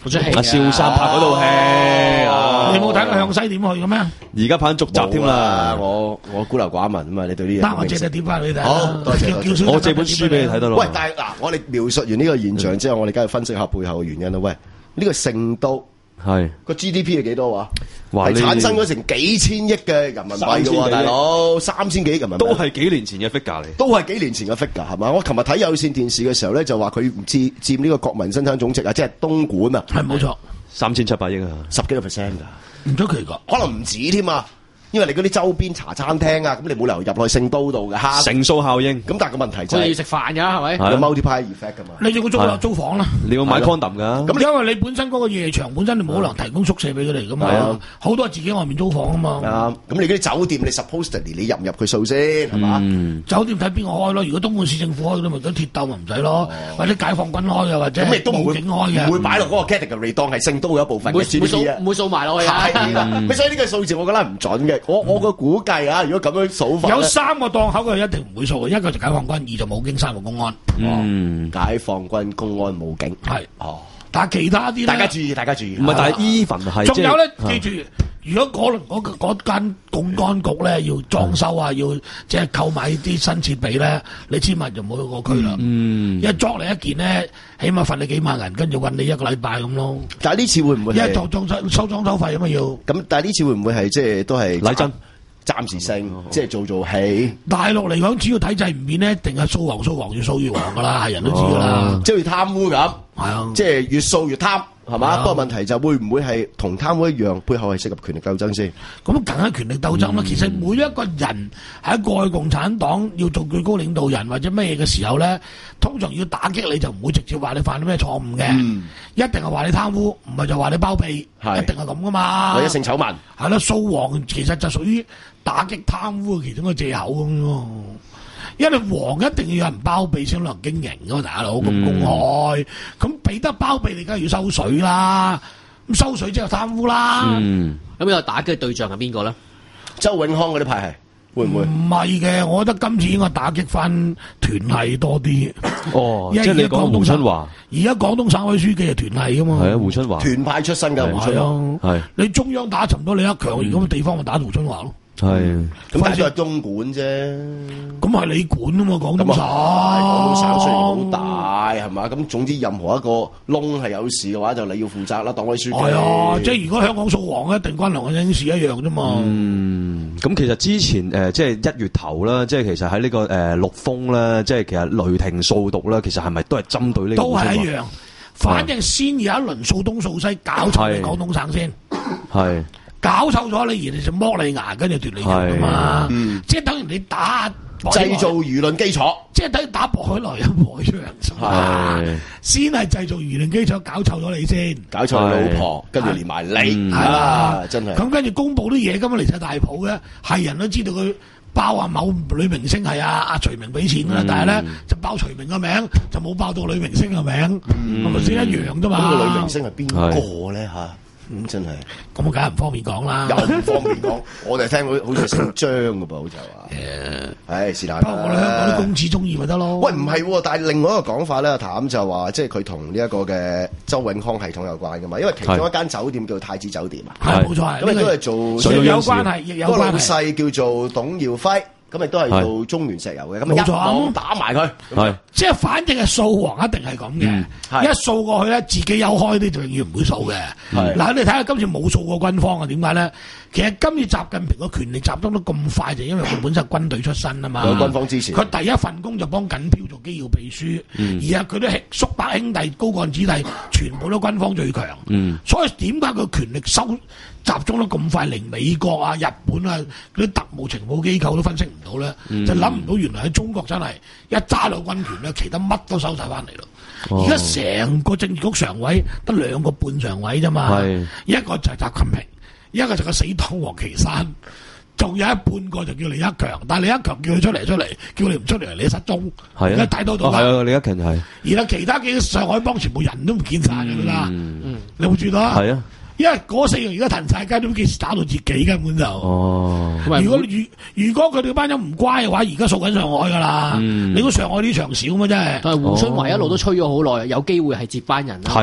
阿蕭生拍嗰套戲， 你冇睇過向西點去嘅咩？ 而家拍緊續集添啦。 我我孤陋寡聞啊嘛，你對呢嘢。 得我借隻碟翻你睇。 好，多謝。 我借本書俾你睇得咯。 喂，但係嗱，我哋描述完呢個現象之後，我哋梗係分析下背後嘅原因啦。喂，呢個聖都。係個 G D P 係幾多話？係產生咗成幾千億嘅人民幣嘅喎，大佬三千幾億人民幣都係幾年前嘅 figure 嚟， 都係幾年前嘅 figure 係嘛？我琴日睇有線電視嘅時候咧，就話佢佔佔呢個國民生產總值啊，即係東莞啊， 係冇錯， 三千七百億啊， 十幾個 percent 㗎， 唔出奇㗎， 可能唔止添啊。因為你嗰啲周邊茶餐廳啊，咁你冇理由入去聖都度嘅， 乘數效應。 咁但係個問題就係我哋要食飯㗎，係咪？ 有 multiplier effect 㗎嘛？ 你要租樓租房啦， 你要買 condom 㗎。 咁因為你本身嗰個夜場本身你冇可能提供宿舍俾佢哋㗎嘛，好多係自己外面租房啊嘛。 啱。咁你嗰啲酒店你 supposedly 你入唔入佢數先係嘛？ 酒店睇邊個開咯？如果東莞市政府開嗰啲咪咁鐵鬥咪唔使咯，或者解放軍開嘅或者武警開嘅， 唔會擺落嗰個 category 當係聖都嘅一部分。 唔會掃唔會掃埋落去啊！ 係啦，咁所以呢個數字我覺得唔準嘅。我我個估計啊，如果咁樣數法， 有三個檔口佢一定唔會數嘅，一個就解放軍，二就武警，三個公安。 嗯，解放軍、公安、武警係哦。 但係其他啲咧， 大家注意，大家注意。 唔係，但係 even 係仲有咧，記住，如果嗰輪嗰嗰間公安局咧要裝修啊，要即係購買啲新設備咧，你千萬就唔好去嗰區啦。嗯，一作嚟一件咧，起碼罰你幾萬銀，跟住韞你一個禮拜咁咯。 但係呢次會唔會？ 因為裝裝修收裝修費啊嘛要。 咁但係呢次會唔會係即係都係禮真？ 暫時性，即係做做戲。 大陸嚟講，只要體制唔變咧，定係掃黃掃黃要掃越黃噶啦，係人都知噶啦。 即係貪污咁， 係啊， 即係越掃越貪，係嘛？不過問題就會唔會係同貪污一樣，背後係涉及權力鬥爭先？ 咁梗係權力鬥爭啦。其實每一個人喺過去共產黨要做最高領導人或者咩嘅時候咧，通常要打擊你就唔會直接話你犯咗咩錯誤嘅，一定係話你貪污，唔係就話你包庇，一定係咁噶嘛。 或者性醜聞係啦，掃黃其實就屬於打擊貪污嘅其中一個藉口咁咯，因為黃一定要有人包庇先能經營噶嘛，大佬咁公開，咁俾得包庇你梗係要收水啦，咁收水即係貪污啦。 嗯，咁有打擊對象係邊個咧？ 周永康嗰啲派系會唔會？ 唔係嘅，我覺得今次應該打擊翻團系多啲。 哦，即係你講胡春華， 而家廣東省委書記係團系噶嘛？ 係啊，胡春華團派出身嘅胡春華，係你中央打沉咗李克強，而咁嘅地方咪打胡春華咯。 係， 咁但係都係東莞啫， 咁係你管啊嘛，廣東省， 廣東省雖然好大，係嘛？咁總之任何一個窿係有事嘅話，就你要負責啦，黨委書記。 係啊，即係如果香港掃黃，一定關梁振英事一樣啫嘛。 嗯，咁其實之前誒、呃，即係一月頭啦，即係其實喺呢、這個誒陸豐咧，即係其實雷霆掃毒啦，其實係咪都係針對呢個？ 都係一樣，反正先有一輪掃東掃西，搞臭你廣東省先。 係。 搞臭咗你，而你就剝你牙，跟住奪你人噶嘛，嗯、即係等於你打製造輿論基礎， 即係等於打薄海來有薄海出人，先係製造輿論基礎，搞臭咗你先， 搞臭你老婆，跟住連埋你，係啦，真係。 咁跟住公佈啲嘢，根本離晒大譜嘅，係人都知道佢包啊某女明星係阿阿徐明俾錢噶啦，嗯、但係咧就包徐明嘅名，就冇包到女明星嘅名，係咪先一樣啫嘛？ 咁個女明星係邊個咧嚇？咁真係， 咁我梗係唔方便講啦， 又唔方便講，我哋聽好好似姓張嘅噃，好似話，誒，是但。 不過我哋香港啲公子中意咪得咯。 喂，唔係，但係另外一個講法咧，阿譚就話，即係佢同呢一個嘅周永康系統有關噶嘛，因為其中一間酒店叫太子酒店啊， 係冇錯， 咁亦都係做亦有關係，亦有關係。 個老細叫做董耀輝。咁亦都係做中原石油嘅，咁一網打埋佢，係即係反正係掃黃一定係咁嘅，嗯、一掃過去咧，自己有開啲就永遠唔會掃嘅。嗱，你睇下今次冇掃過軍方啊？點解咧？其實今次習近平個權力集中得咁快，就因為佢本身係軍隊出身啊嘛， 有軍方支持。 佢第一份工就幫緊票做機要秘書，嗯、而家佢啲叔伯兄弟、高幹子弟，全部都軍方最強。嗯、所以點解佢權力收集中得咁快，連美國啊、日本啊嗰啲特務情報機構都分析唔到咧，嗯、就諗唔到原來喺中國真係一揸到軍權咧，其他乜都收晒翻嚟咯。而家成個政治局常委得兩個半常委啫嘛，是一個就係習近平，一個就係個死黨王岐山，仲有一半個就叫李克強。但係李克強叫佢出嚟出嚟，叫你唔出嚟，你失蹤。而家睇到到啦。係啊， 李克強係。 而家其他幾個上海幫全部人都唔見晒㗎啦。嗯，你有冇注意到啊？係啊。因為嗰四個而家騰晒街，都幾時打到自己根本就。哦。如果如如果佢哋班人唔乖嘅話，而家掃緊上海噶啦。嗯。你估上海呢場少咩真係？ 但係胡春華一路都吹咗好耐，有機會係接班人啦。 係啊。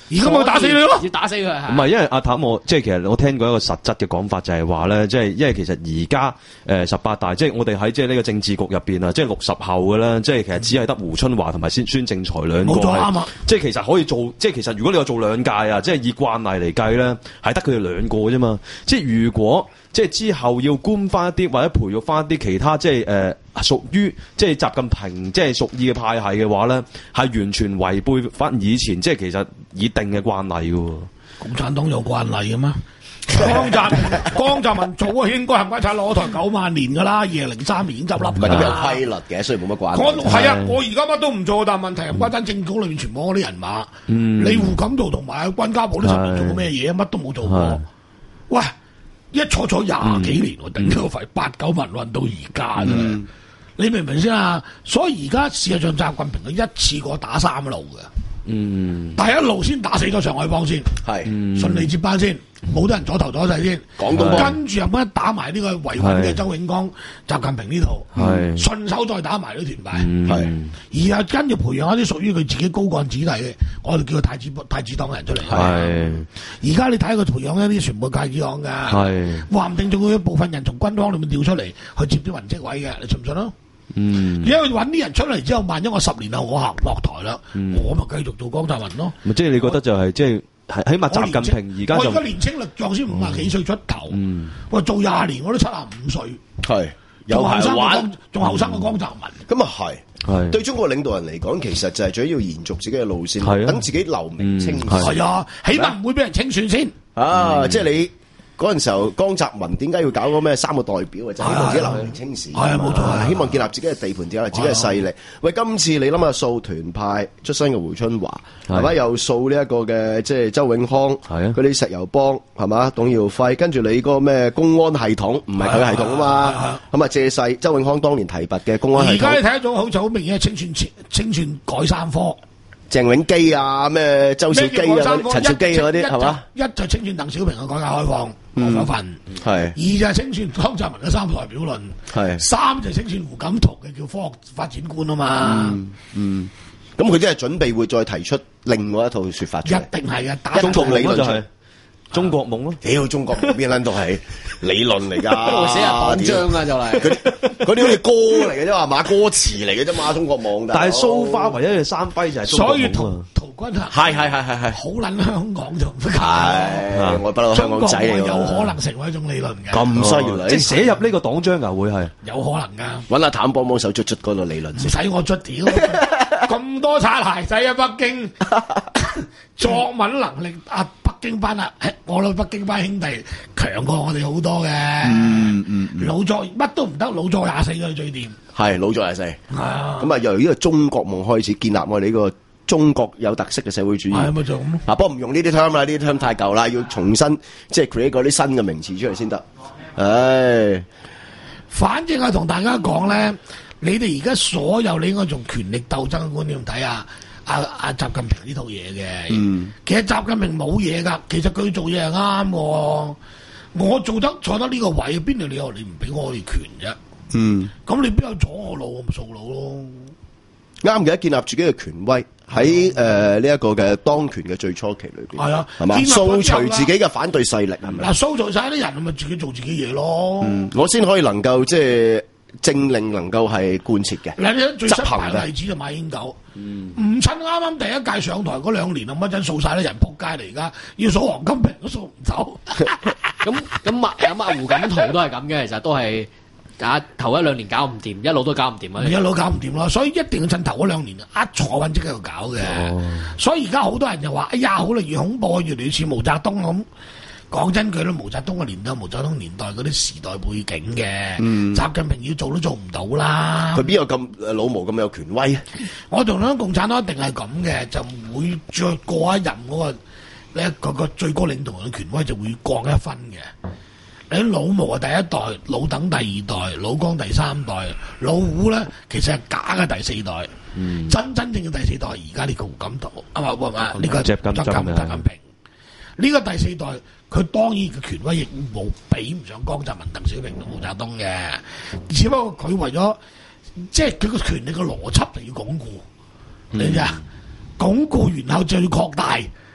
而家咪打死你咯， 要打死佢。 唔係，因為阿譚我即係其實我聽過一個實質嘅講法，就係話咧，即係因為其實而家誒十八大，即係我哋喺即係呢個政治局入邊啊，即係六十後嘅啦，即係其實只係得胡春華同埋孫孫政才兩個係，冇錯啱啊！即係其實可以做，即係其實如果你話做兩屆啊，即係以慣例嚟計咧，係得佢哋兩個啫嘛。即係如果即係之後要官翻一啲或者培育翻一啲其他即係誒屬於即係習近平即係屬意嘅派系嘅話咧，係完全違背翻以前即係其實已定嘅慣例嘅。 共產黨有慣例嘅咩？江澤江澤民早啊應該冚家鏟攞台九萬年㗎啦，二零零三年已經執笠㗎啦。 咁有規律嘅，雖然冇乜慣例。 我係啊，我而家乜都唔做，但係問題冚家鏟政局裏面全部嗰啲人馬，嗯、你胡錦濤同埋軍家寶呢十年做過咩嘢？乜都冇做過。喂！一坐坐廿幾年，我頂咗肺，八九民運到而家啫。嗯、你明唔明先啊？所以而家事實上習近平佢一次過打三路嘅。嗯，第一路先打死咗上海幫先，係順利接班先，冇得人阻頭阻勢先。廣東跟住又乜打埋呢個維穩嘅周永光、習近平呢度，係順手再打埋啲團派，係而家跟住培養一啲屬於佢自己高幹子弟嘅，我哋叫佢太子太子黨嘅人出嚟。係而家你睇佢培養一啲全部太子黨㗎，係話唔定仲會有部分人從軍方裏面調出嚟去接啲雲職位嘅，你信唔信咯？嗯，因為揾啲人出嚟之後，萬一我十年後我行落台啦，嗯、我咪繼續做江澤民咯。 即係你覺得就係即係起碼習近平而家就我而家年青力壯先五廿幾歲出頭，嗯、我做廿年我都七十五歲，係有後生嘅仲後生嘅江澤民。 咁啊係，係對中國領導人嚟講，其實就係最要延續自己嘅路線，等、啊、自己留名清算。 係、嗯、啊，起碼唔會俾人清算先。 啊，嗯、即係你。嗰陣時候，江澤民點解要搞嗰咩三個代表啊？就希望自己留名青史，係啊，冇錯，希望建立自己嘅地盤，建立自己嘅勢力。喂，今次你諗下掃團派出身嘅胡春華，係咪又掃呢一個嘅即係周永康，係啊，嗰啲石油幫係嘛，董耀輝，跟住你嗰個咩公安系統，唔係佢系統啊嘛，咁啊借勢周永康當年提拔嘅公安系統。 而家你睇得到好似好明顯係清算清算改三科。 鄭永基啊，咩周小基啊，陳少基嗰啲係嘛？ 一就清算鄧小平嘅改革開放嗰份，係二就係清算江澤民嘅三代表論，係三就清算胡錦濤嘅叫科學發展觀啊嘛。嗯， 咁佢真係準備會再提出另外一套說法出嚟， 一定係嘅，打中國理論就係中國夢咯。 屌，中國夢邊撚到係理論嚟㗎？ 寫人黨章啊，就係嗰啲好似歌嚟嘅啫嘛，馬歌詞嚟嘅啫嘛，中國夢。 但係蘇花唯一嘅山輝就係中國夢。 所以陶陶君行係係係係係好撚香港就唔得。 係我不嬲香港仔嚟㗎。 有可能成為一種理論嘅。 咁犀利， 即係寫入呢個黨章㗎，會係有可能㗎。 揾阿譚幫幫手捽捽嗰個理論。 唔使我捽屌，咁多擦鞋仔喺北京，作文能力啊，北京班啊，我哋北京班兄弟強過我哋好多嘅。嗯嗯，老作乜都唔得，老作廿四歲最掂。 係老作廿四。係啊。咁啊，由呢個中國夢開始建立我哋呢個中國有特色嘅社會主義。係咪就咁咯？啊，不過唔用呢啲 term 啦，呢啲 term 太舊啦，要重新即係 create 嗰啲新嘅名詞出嚟先得。唉， 反正係同大家講咧，你哋而家所有你應該從權力鬥爭嘅觀點睇下。阿阿習近平呢套嘢嘅，嗯、其實習近平冇嘢噶，其實佢做嘢係啱嘅。我做得坐得呢個位，邊度理由你唔俾我哋權啫？嗯，咁你邊有阻我路，我咪掃路咯。 啱嘅，建立自己嘅權威喺誒呢一個嘅當權嘅最初期裏邊，係啊，係嘛，掃除自己嘅反對勢力係咪？ 嗱，掃除晒啲人，咪自己做自己嘢咯。 嗯，我先可以能夠即係政令能夠係貫徹嘅。 嗱，最失敗嘅例子就馬英九。嗯，吳親啱啱第一屆上台嗰兩年啊，乜陣掃晒啲人仆街嚟，而家要掃黃金平都掃唔走。 咁咁啊，咁啊胡錦濤都係咁嘅，其實都係啊頭一兩年搞唔掂，一路都搞唔掂啊， 一路搞唔掂咯。所以一定要趁頭嗰兩年啊坐穩即喺度搞嘅。哦、所以而家好多人就話：哎呀，好啦，越恐怖，越嚟越似毛澤東咁。講真句啦，毛澤東嘅年代，毛澤東年代嗰啲時代背景嘅，嗯、習近平要做都做唔到啦。 佢邊有咁老毛咁有權威？ 我同你講，共產黨一定係咁嘅，就唔會再過一任嗰、嗰個咧個個最高領導人嘅權威就會降一分嘅。你老毛係第一代，老鄧第二代，老江第三代，老胡咧其實係假嘅第四代，嗯、真真正嘅第四代而家呢個胡錦濤啊嘛，唔係呢個習近平。呢個第四代，佢當然嘅權威亦冇比唔上江澤民、鄧小平同毛澤東嘅，只不過佢為咗即係佢個權力嘅邏輯就要鞏固，你知啊？鞏固然後就要擴大，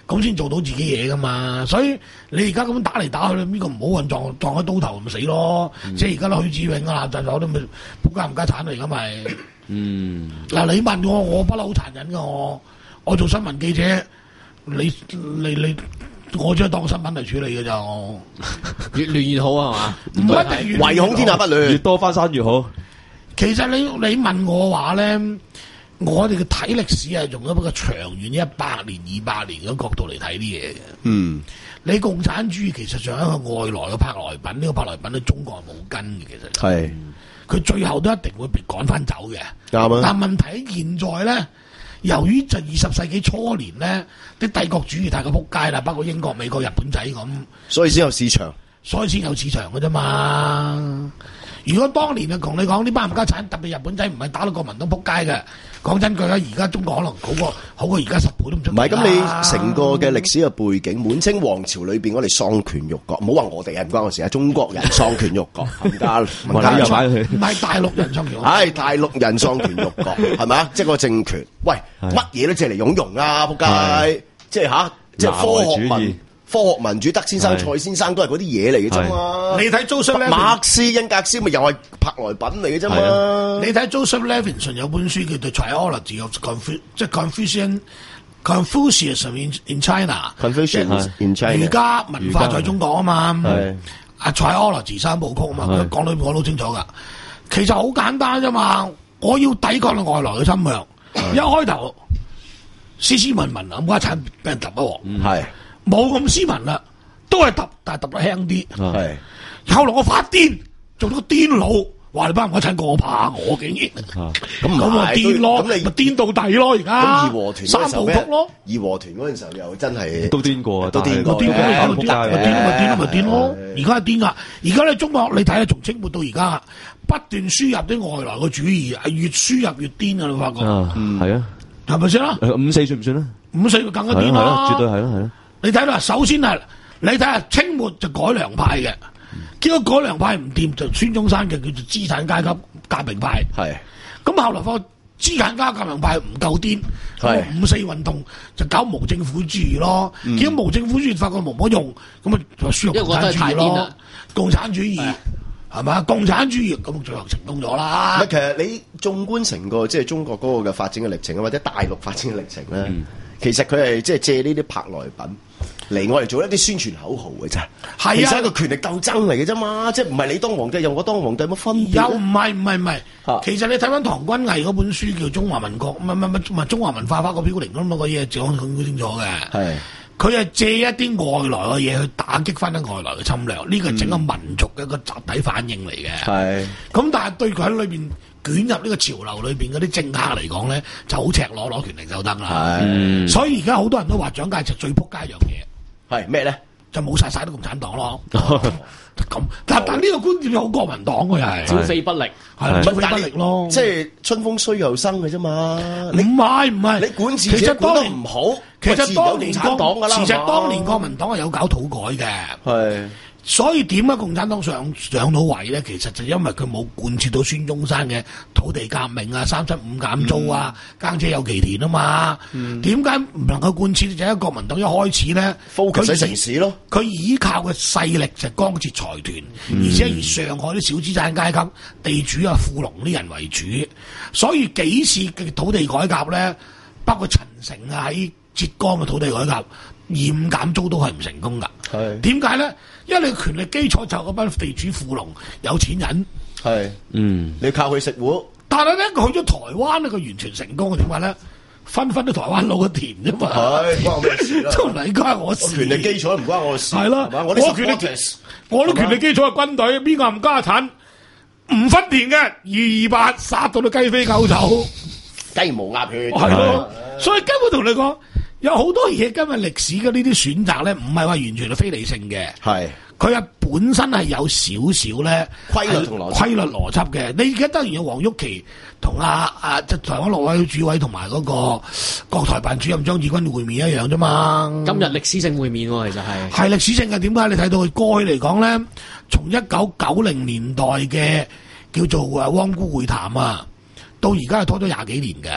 咁先做到自己嘢噶嘛。所以你而家咁打嚟打去，呢個唔好運撞撞喺刀頭咪死咯。嗯、即係而家都許志永啊、藍澤友都咪仆家唔家產嚟噶咪。嗯，嗱你問我，我不嬲好殘忍噶我，我做新聞記者，你你你，我只係當新聞嚟處理嘅咋我。 越亂越好係嘛？ 唔一定越唯恐天下不亂， 越多翻山越好。 其實你你問我話咧，我哋嘅睇歷史係用咗一個長遠一百年、二百年嘅角度嚟睇啲嘢嘅。嗯，你共產主義其實上係一個外來嘅舶來品，呢、這個舶來品喺中國係冇根嘅，其實係、就是。佢最後都一定會被趕翻走嘅。啱啊！但問題喺現在咧，由於就二十世紀初年咧，啲帝國主義太過撲街啦，包括英國、美國、日本仔咁， 所以先有市場， 所以先有市場嘅啫嘛。如果當年啊，同你講呢班冚家產，特別日本仔唔係打到國民黨撲街嘅，講真句啦，而家中國可能好過好過而家十倍都唔出。 唔係咁，你成個嘅歷史嘅背景，滿清皇朝裏邊，我哋喪權辱國，唔好話我哋啊，唔關我事啊，中國人喪權辱國，冚家冚家產，唔係大陸人喪權辱國，係大陸人喪權辱國，係咪啊？即係個政權，喂，乜嘢都借嚟擁容啊，撲街，即係吓，即係科學民。科學民主，德先生、蔡先生都係嗰啲嘢嚟嘅啫嘛。你睇 Joseph Levinson，馬克思、恩格斯咪又係舶來品嚟嘅啫嘛。你睇 Joseph Levinson 有本書叫做《Triology of Confucius》，即係 Confucian Confucianism in in China。Confucius in China。儒家文化在中國啊嘛。係。啊 Triology 三部曲啊嘛，佢講裏面講到清楚噶。其實好簡單啫嘛，我要抵抗外來嘅侵略。一開頭斯斯文文啊，冚家產俾人揼啊喎。係。冇咁斯文啦，都係揼，但係揼得輕啲。係，後來我發癲，做咗個癲佬，話你班唔好趁過我怕我竟然。咁咁我癲咯，咁你咪癲到底咯而家。咁義和團三部曲咯，義和團嗰陣時候又真係都癲過啊，都癲過。癲過，癲咪癲咯，咪癲咯。而家係癲噶，而家咧中國你睇下，從清末到而家，不斷輸入啲外來嘅主義，係越輸入越癲啊！你發覺？嗯，係啊，係咪先啦？五四算唔算咧？五四就更加癲啦，絕對係啦，係啦。你睇啦，首先係你睇下清末就改良派嘅，結果改良派唔掂就孫中山嘅叫做資產階級革命派。係，咁後來發覺資產階級革命派唔夠癲，五四運動就搞無政府主義咯。結果無政府主義發覺冇乜用，咁啊就輸入共產主義咯。共產主義係嘛？共產主義咁最後成功咗啦。 其實你縱觀成個即係中國嗰個嘅發展嘅歷程，或者大陸發展嘅歷程咧，嗯、其實佢係即係借呢啲舶來品嚟我嚟做一啲宣傳口號嘅啫。係啊，其實係一個權力鬥爭嚟嘅啫嘛，即係唔係你當皇帝又我當皇帝有乜分別？ 又唔係唔係唔係，其實你睇翻唐君毅嗰本書叫《中華民國》，唔係唔係唔係中華文化發個飄零咁個嘢講得好清楚嘅。係。佢係借一啲外來嘅嘢去打擊翻啲外來嘅侵略，呢個係整個民族嘅一個集體反應嚟嘅。係、嗯。咁但係對佢喺裏邊捲入呢個潮流裏邊嗰啲政客嚟講咧，就好赤裸裸權力鬥爭啦。係。嗯、所以而家好多人都話蔣介石最撲街一樣嘢係咩咧？就冇殺晒啲共產黨咯。咁，但但呢個觀點好國民黨嘅又係招非不力， 係招非不力咯。 即係春風吹又生嘅啫嘛。 唔係唔係， 你管治者管得唔好， 其實當年共產黨噶啦， 其實當年國民黨係有搞土改嘅。係。所以點解共產黨上上到位咧？其實就因為佢冇貫徹到孫中山嘅土地革命啊、三七五減租啊、耕者有其田啊嘛。點解唔能夠貫徹？就喺國民黨一開始咧，focus喺城市咯。佢依靠嘅勢力就江浙財團，嗯、而且以上海啲小資產階級、地主啊、富農啲人為主。所以幾次嘅土地改革咧，包括陳誠啊喺浙江嘅土地改革，嚴減租都係唔成功噶。係點解咧？因為你權力基礎就嗰班地主富農有錢人，係嗯，你靠佢食糊。但係咧，佢去咗台灣咧，佢完全成功嘅點解咧？分分啲台灣佬嘅田啫嘛，係關我咩事啦？都唔係關我事。權力基礎唔關我事，係咯。我啲權力，我啲權力基礎係軍隊，邊個冚家產唔分田嘅，二二八殺到你雞飛狗走，雞毛鴨血，係咯。所以根本同你講。有好多嘢，今日歷史嘅呢啲選擇咧，唔係話完全係非理性嘅，係佢係本身係有少少咧規律同邏規律邏輯嘅。你而家當然有黃毓祺同阿阿即台灣陸委會主委同埋嗰個國台辦主任張志軍會面一樣啫嘛。 今日歷史性會面喎，其實係係歷史性嘅。點解你睇到佢過去嚟講咧？從一九九零年代嘅叫做誒汪辜會談啊，到而家係拖咗廿幾年嘅。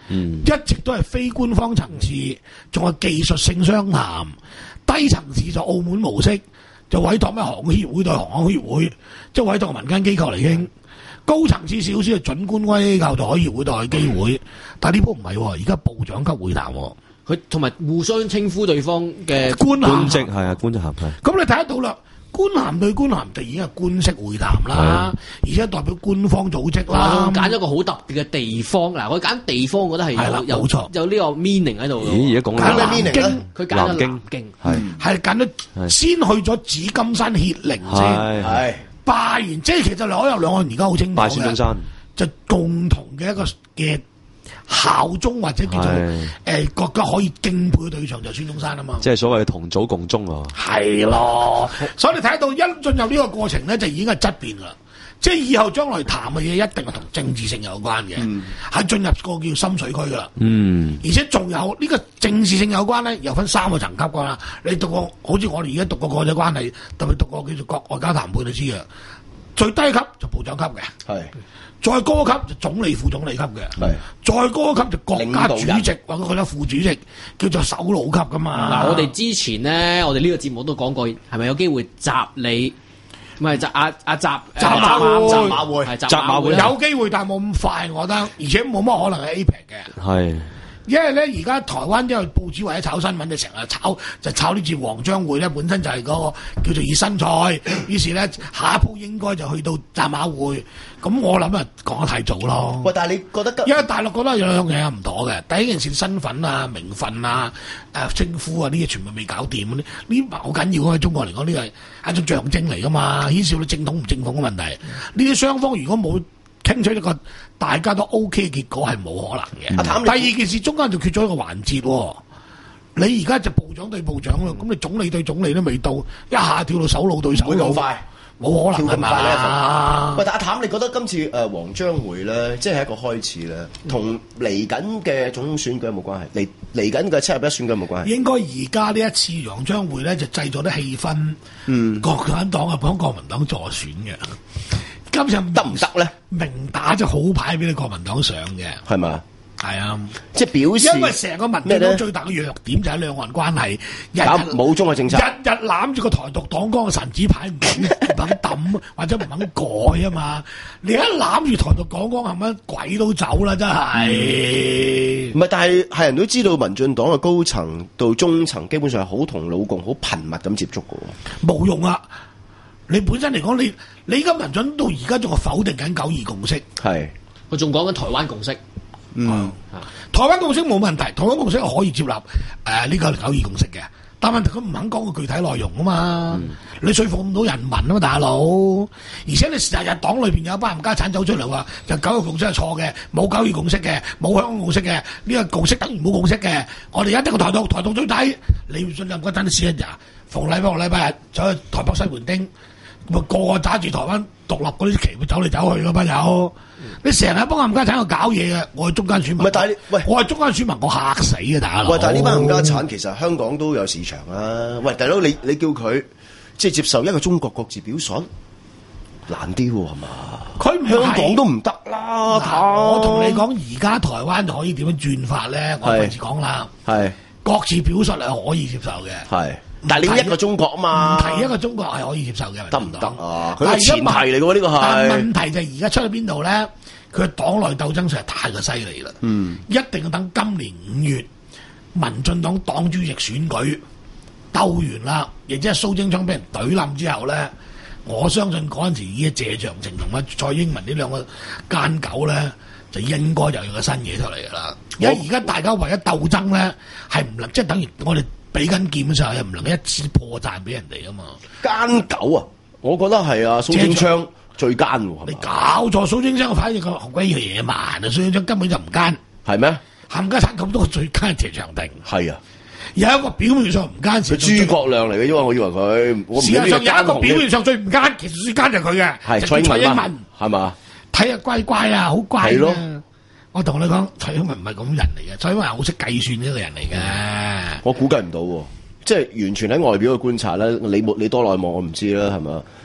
嗯、一直都係非官方層次，仲係技術性商談。低層次就澳門模式，就委託咩航空協會對航空協會，即係委託民間機構嚟傾。高層次少少就準官威機構對海協會對海基會，但係呢鋪唔係，而家部長級會談， 佢同埋互相稱呼對方嘅官官職係啊，官職係。 咁你睇得到啦。官函對官函就已經係官式會談啦，而且代表官方組織啦。 揀咗個好特別嘅地方，嗱，我揀地方，我覺得係有冇錯， 有呢個 meaning 喺度。 咦，而家講緊南京， 佢揀咗南京， 係係揀咗先去咗紫金山歇靈先，係拜完，即係其實海峽兩岸而家好清楚嘅， 拜孫中山就共同嘅一個嘅效忠或者叫做誒國家可以敬佩嘅對象就係孫中山啊嘛， 即係所謂同祖共宗啊， 係咯，所以你睇到一進入呢個過程咧，就已經係質變啦，即係以後將來談嘅嘢一定係同政治性有關嘅，係、嗯、進入個叫深水區噶啦，嗯，而且仲有呢、這個政治性有關咧，又分三個層級噶啦，你讀過好似我哋而家讀過國際關係，特別讀過叫做國外交談判你知嘅，最低級就部長級嘅，係。再高級就總理副總理級嘅，再高級就國家主席或者佢嘅副主席，叫做首腦級噶嘛。 嗱、嗯，我哋之前咧，我哋呢個節目都講過，係咪有機會習你？唔係習阿阿習習馬會， 習馬會係習馬會有機會，但係冇咁快，我覺得，而且冇乜可能係 A P E C 嘅。係。因為咧，而家台灣因為報紙或者炒新聞就成日炒，就炒呢次黃章會咧，本身就係嗰個叫做熱身賽，於是咧下一鋪應該就去到習馬會。咁我諗啊，講得太早咯。 喂，但係你覺得？因為大陸覺得有兩樣嘢唔妥嘅，第一件事身份啊、名分啊、誒稱呼啊呢啲全部未搞掂，呢呢好緊要嘅。喺中國嚟講，呢個係一種象徵嚟噶嘛，顯示到正統唔正統嘅問題。呢啲雙方如果冇傾出一個大家都 O K 嘅結果，係冇可能嘅。嗯、第二件事中間就缺咗一個環節，你而家就部長對部長咯，咁、嗯、你總理對總理都未到，一下跳到首腦對首腦，會好快，冇可能係嘛？ 喂，但阿譚，你覺得今次誒黃章會咧，即係一個開始咧，同嚟緊嘅總統選舉有冇關係？嚟嚟緊嘅七合一選舉有冇關係？ 應該而家呢一次黃章會咧，就製造啲氣氛，嗯，國產黨啊幫國民黨助選嘅。今日得唔得咧？明打隻好牌俾你國民黨上嘅， 係咪？ 係啊， 即係表示， 因為成個民進黨最大嘅弱點就係兩岸關係，日日冇中國政策， 日日攬住個台獨黨綱嘅神主牌唔肯唔肯抌，或者唔肯改啊嘛！你一攬住台獨黨綱，係咪鬼都走啦？真係唔係，但係係人都知道，民進黨嘅高層到中層基本上係好同老共好頻密咁接觸嘅， 冇用啊！你本身嚟講，你你而家民進到而家仲係否定緊九二共識， 係佢仲講緊台灣共識。 嗯，台灣共識冇問題，台灣共識可以接納誒呢個九二共識嘅，但問題佢唔肯講個具體內容啊嘛，嗯、你說服唔到人民啊嘛，大佬，而且你日日黨裏邊有一班冚家產走出嚟話，就九二共識係錯嘅，冇九二共識嘅，冇香港共識嘅，呢、這個共識等於冇共識嘅，我哋一定個台獨台獨最低，你唔信任嗰陣試一日，逢禮拜六禮拜日走去台北西門町。個個揸住台灣獨立嗰啲旗，會走嚟走去嘅班友，嗯、你成日幫冚家產去搞嘢嘅，我係中間選民。 但係喂， 我係中間選民，我嚇死嘅大佬。 喂，但係呢班冚家產其實香港都有市場啊！喂，大佬你你叫佢即係接受一個中國各自表述，難啲係嘛？佢香港都唔得啦。 我同你講，而家台灣就可以點樣轉法咧？我費事講啦。係各自表述係可以接受嘅。係。 但係你一個中國啊嘛， 唔提一個中國係可以接受嘅， 得唔得啊？佢係前提嚟嘅喎，呢個係。 但係問題就係而家出去邊度咧？佢黨內鬥爭實在太過犀利啦。嗯，一定要等今年五月民進黨黨主席選舉鬥完啦，亦即係蘇貞昌俾人懟冧之後咧，我相信嗰陣時依謝長廷同埋蔡英文呢兩個奸狗咧，就應該就有個新嘢出嚟㗎啦。因為而家大家為咗鬥爭咧，係唔能即係等於我哋。俾緊劍嘅時候又唔能夠一次破綻俾人哋啊嘛！ 奸狗啊，我覺得係啊，蘇貞昌最奸喎。 你搞錯，蘇貞昌反而個鬼野蠻啊！蘇貞昌根本就唔奸， 係咩？ 冚家產咁多最奸謝長廷， 係啊， 有一個表面上唔奸， 佢諸葛亮嚟嘅，因為我以為佢事實上有一個表面上最唔奸，其實最奸就係佢嘅，係蔡英文係嘛？ 睇下乖乖啊，好乖咯。我同你講，蔡英文唔係咁人嚟嘅，蔡英文係好識計算呢個人嚟嘅。 我估計唔到，即係完全喺外表嘅觀察咧。你冇你多內望，我唔知啦，係嘛？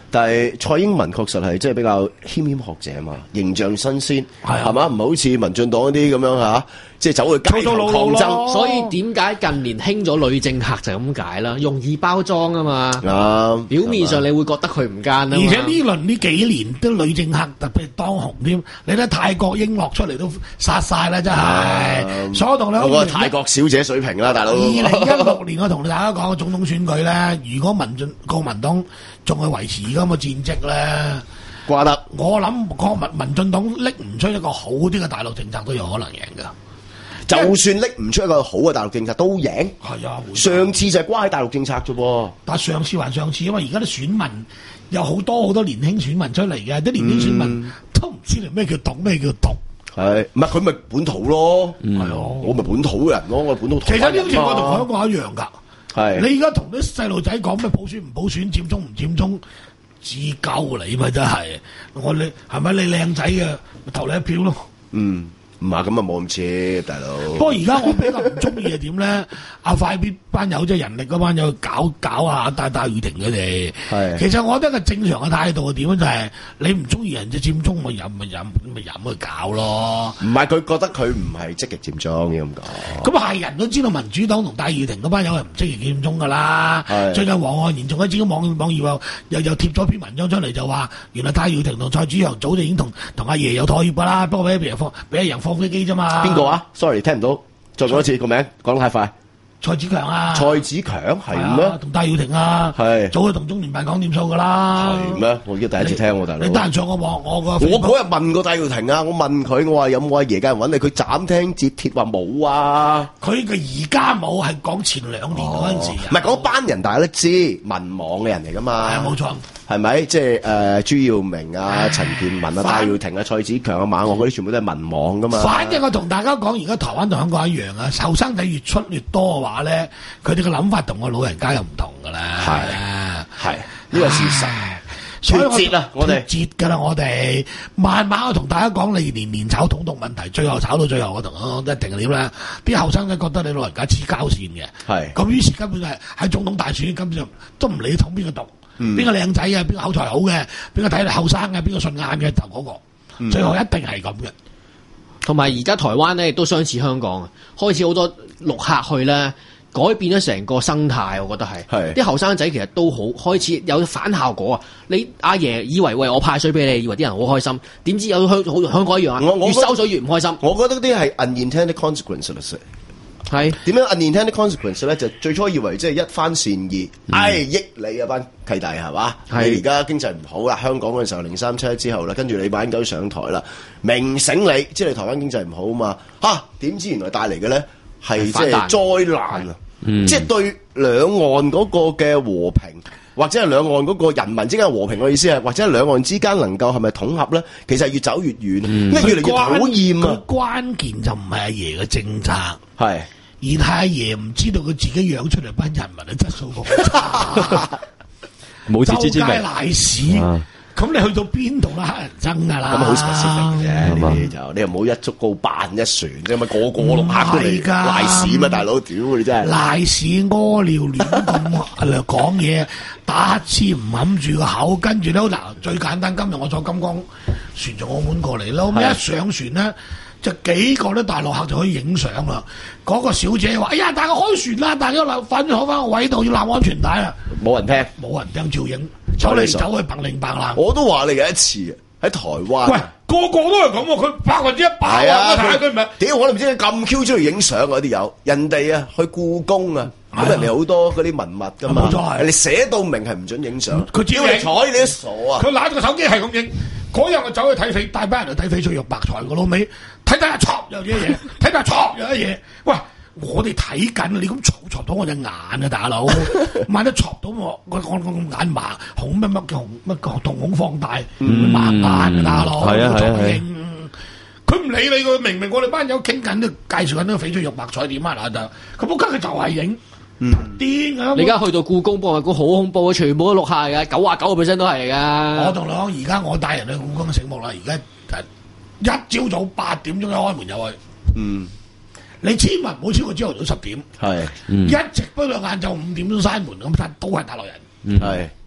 但係蔡英文確實係即係比較謙謙學者嘛，形象新鮮係嘛，唔係好似民進黨嗰啲咁樣嚇，即係走去街頭抗爭。 所以點解近年興咗女政客就係咁解啦，容易包裝啊嘛。 啱， 表面上你會覺得佢唔奸啊嘛。 而且呢輪呢幾年啲女政客特別當紅添，你睇泰國英樂出嚟都殺晒啦，真係。所以同你我覺得泰國小姐水平啦，大佬。二零一六年我同大家講總統選舉咧，如果民進國民黨仲係維持咁嘅戰績咧， 瓜得我諗國民民進黨拎唔出一個好啲嘅大陸政策都有可能贏㗎。 就算拎唔出一個好嘅大陸政策都贏。 係啊， 上次就係瓜喺大陸政策啫喎。 但上次還上次，因為而家啲選民有好多好多年輕選民出嚟嘅，啲年輕選民都唔知嚟咩叫獨咩叫獨。 係，唔係佢咪本土咯？係啊、嗯，我咪本土人咯，我本土。 其實呢個情況同香港一樣㗎。 係， 你而家同啲細路仔講咩普選唔普選，佔中唔佔中，自鳩你咪真係。我你係咪你靚仔嘅，投你一票咯。嗯。 唔係咁啊，冇咁似大佬。 不過而家我比較唔中意係點咧？阿快必班友即係人力嗰班友搞搞下戴戴雨婷佢哋。係。其實我覺得個正常嘅態度係點樣？就係你唔中意人就佔中，咪飲咪飲咪飲去搞咯。 唔係佢覺得佢唔係積極佔中嘅咁講。 咁係人都知道民主黨同戴雨婷嗰班友係唔積極佔中㗎啦。係。最近黃漢賢仲喺自己網網頁又又又貼咗篇文章出嚟，就話原來戴雨婷同蔡主任早就已經同同阿爺有妥協㗎啦，不過俾人放俾人放飛機啫嘛。 邊個啊 ？Sorry， 聽唔到，再講一次個名，講得太快。 蔡子強啊！ 蔡子強係咩？ 同戴耀廷啊，係早就同中聯辦講掂數噶啦。 係咩？我而家第一次聽喎，大佬。 你得閒上個網，我個我嗰日問過戴耀廷啊，我問佢，我話有冇阿爺家人揾你？佢斬釘截鐵話冇啊。 佢嘅而家冇，係講前兩年嗰陣時。 唔係嗰班人，大家都知民網嘅人嚟噶嘛。 係冇錯。 係咪？即係誒朱耀明啊、陳健民啊、戴耀廷啊、蔡子強啊、馬岸嗰啲，全部都係民網噶嘛。 反正我同大家講，而家台灣同香港一樣啊，後生仔越出越多嘅話咧，佢哋嘅諗法同我老人家又唔同噶啦。 係啊，係呢個事實。 所以脫節啦，我哋脫節噶啦，我哋慢慢我同大家講，你年年炒統獨問題，最後炒到最後，我同我一定係點咧？啲後生仔覺得你老人家黐膠線嘅，係咁，於是根本係喺總統大選根本上都唔理統邊個獨。邊、嗯、個靚仔啊？邊個口才好嘅？邊個睇嚟後生嘅？邊個順眼嘅就嗰、那個，嗯、最後一定係咁嘅。 同埋而家台灣咧亦都相似香港，開始好多陸客去咧，改變咗成個生態。我覺得係，係啲後生仔其實都好開始有反效果啊！你阿爺以為喂我派水俾你，以為啲人好開心，點知有香好香港一樣啊！越收水越唔開心。 我覺得啲係 unintended consequences。係點樣 unintended consequence 咧？就最初以為即係一番善意，唉、嗯、益你啊班契弟係嘛？你而家經濟唔好啦，香港嗰陣時候零三七一之後啦，跟住你馬英九上台啦，明醒你，即係你台灣經濟唔好啊嘛，嚇點知原來帶嚟嘅咧係即係災難啊！嗯、即係對兩岸嗰個嘅和平，或者係兩岸嗰個人民之間和平嘅意思係，或者係兩岸之間能夠係咪統合咧？其實越走越遠，因為、嗯、越嚟越討厭啊！ 關鍵就唔係阿爺嘅政策，係。而係阿爺唔知道佢自己養出嚟班人民嘅質素咁差， 冇自知之明， 周街賴屎，咁你去到邊度啦？乞人憎噶啦， 咁好 specific 嘅呢啲就，你又唔好一竹篙扮一船啫嘛，個個陸客都嚟賴屎嘛，大佬屌你真係賴屎屙尿亂咁講嘢，打乞嗤唔冚住個口，跟住咧嗱最簡單，今日我坐金剛船從澳門過嚟啦，咁一上船咧。就幾個咧大陸客就可以影相啦。嗰、那個小姐話：哎呀，大家開船啦，大家留翻坐翻個位度，要攬安全帶啊！ 冇人聽， 冇人聽，照影，走嚟走去砰零砰啦。 我都話你有一次喺台灣， 喂，個個都係咁喎，佢百分之一百啊！睇下佢唔係， 屌我都唔知佢咁 Q 中意影相嗰啲有，人哋啊去故宮啊，咁、哎、呀人哋好多嗰啲文物噶嘛，冇錯，人哋寫到明係唔准影相，佢只要你睬你都傻啊！ 佢揦住個手機係咁影。嗰日我走去睇翡，帶班人去睇翡翠玉白菜個老味，睇睇下戳有啲嘢，睇下戳有啲嘢。喂，我哋睇緊，你咁戳戳到我隻眼啊，大佬！萬一戳到我，我我我眼盲，紅乜乜叫紅乜個瞳孔放大，盲眼啊，大佬！係啊係啊，佢唔理你個，明明我哋班友傾緊都介紹緊呢個翡翠玉白菜點啊嗱就，佢仆街佢就係影。嗯，癲啊！ 你而家去到故宮博物館好恐怖啊，全部都陸客嚟嘅，九啊九個 percent 都係嚟噶。 我同你講，而家我帶人去故宮醒目啦，而家一朝早八點鐘一開門入去。嗯，你千萬唔好超過朝頭早十點。係，嗯、一直不到晏晝五點鐘閂門咁，都係大陸人。嗯，係。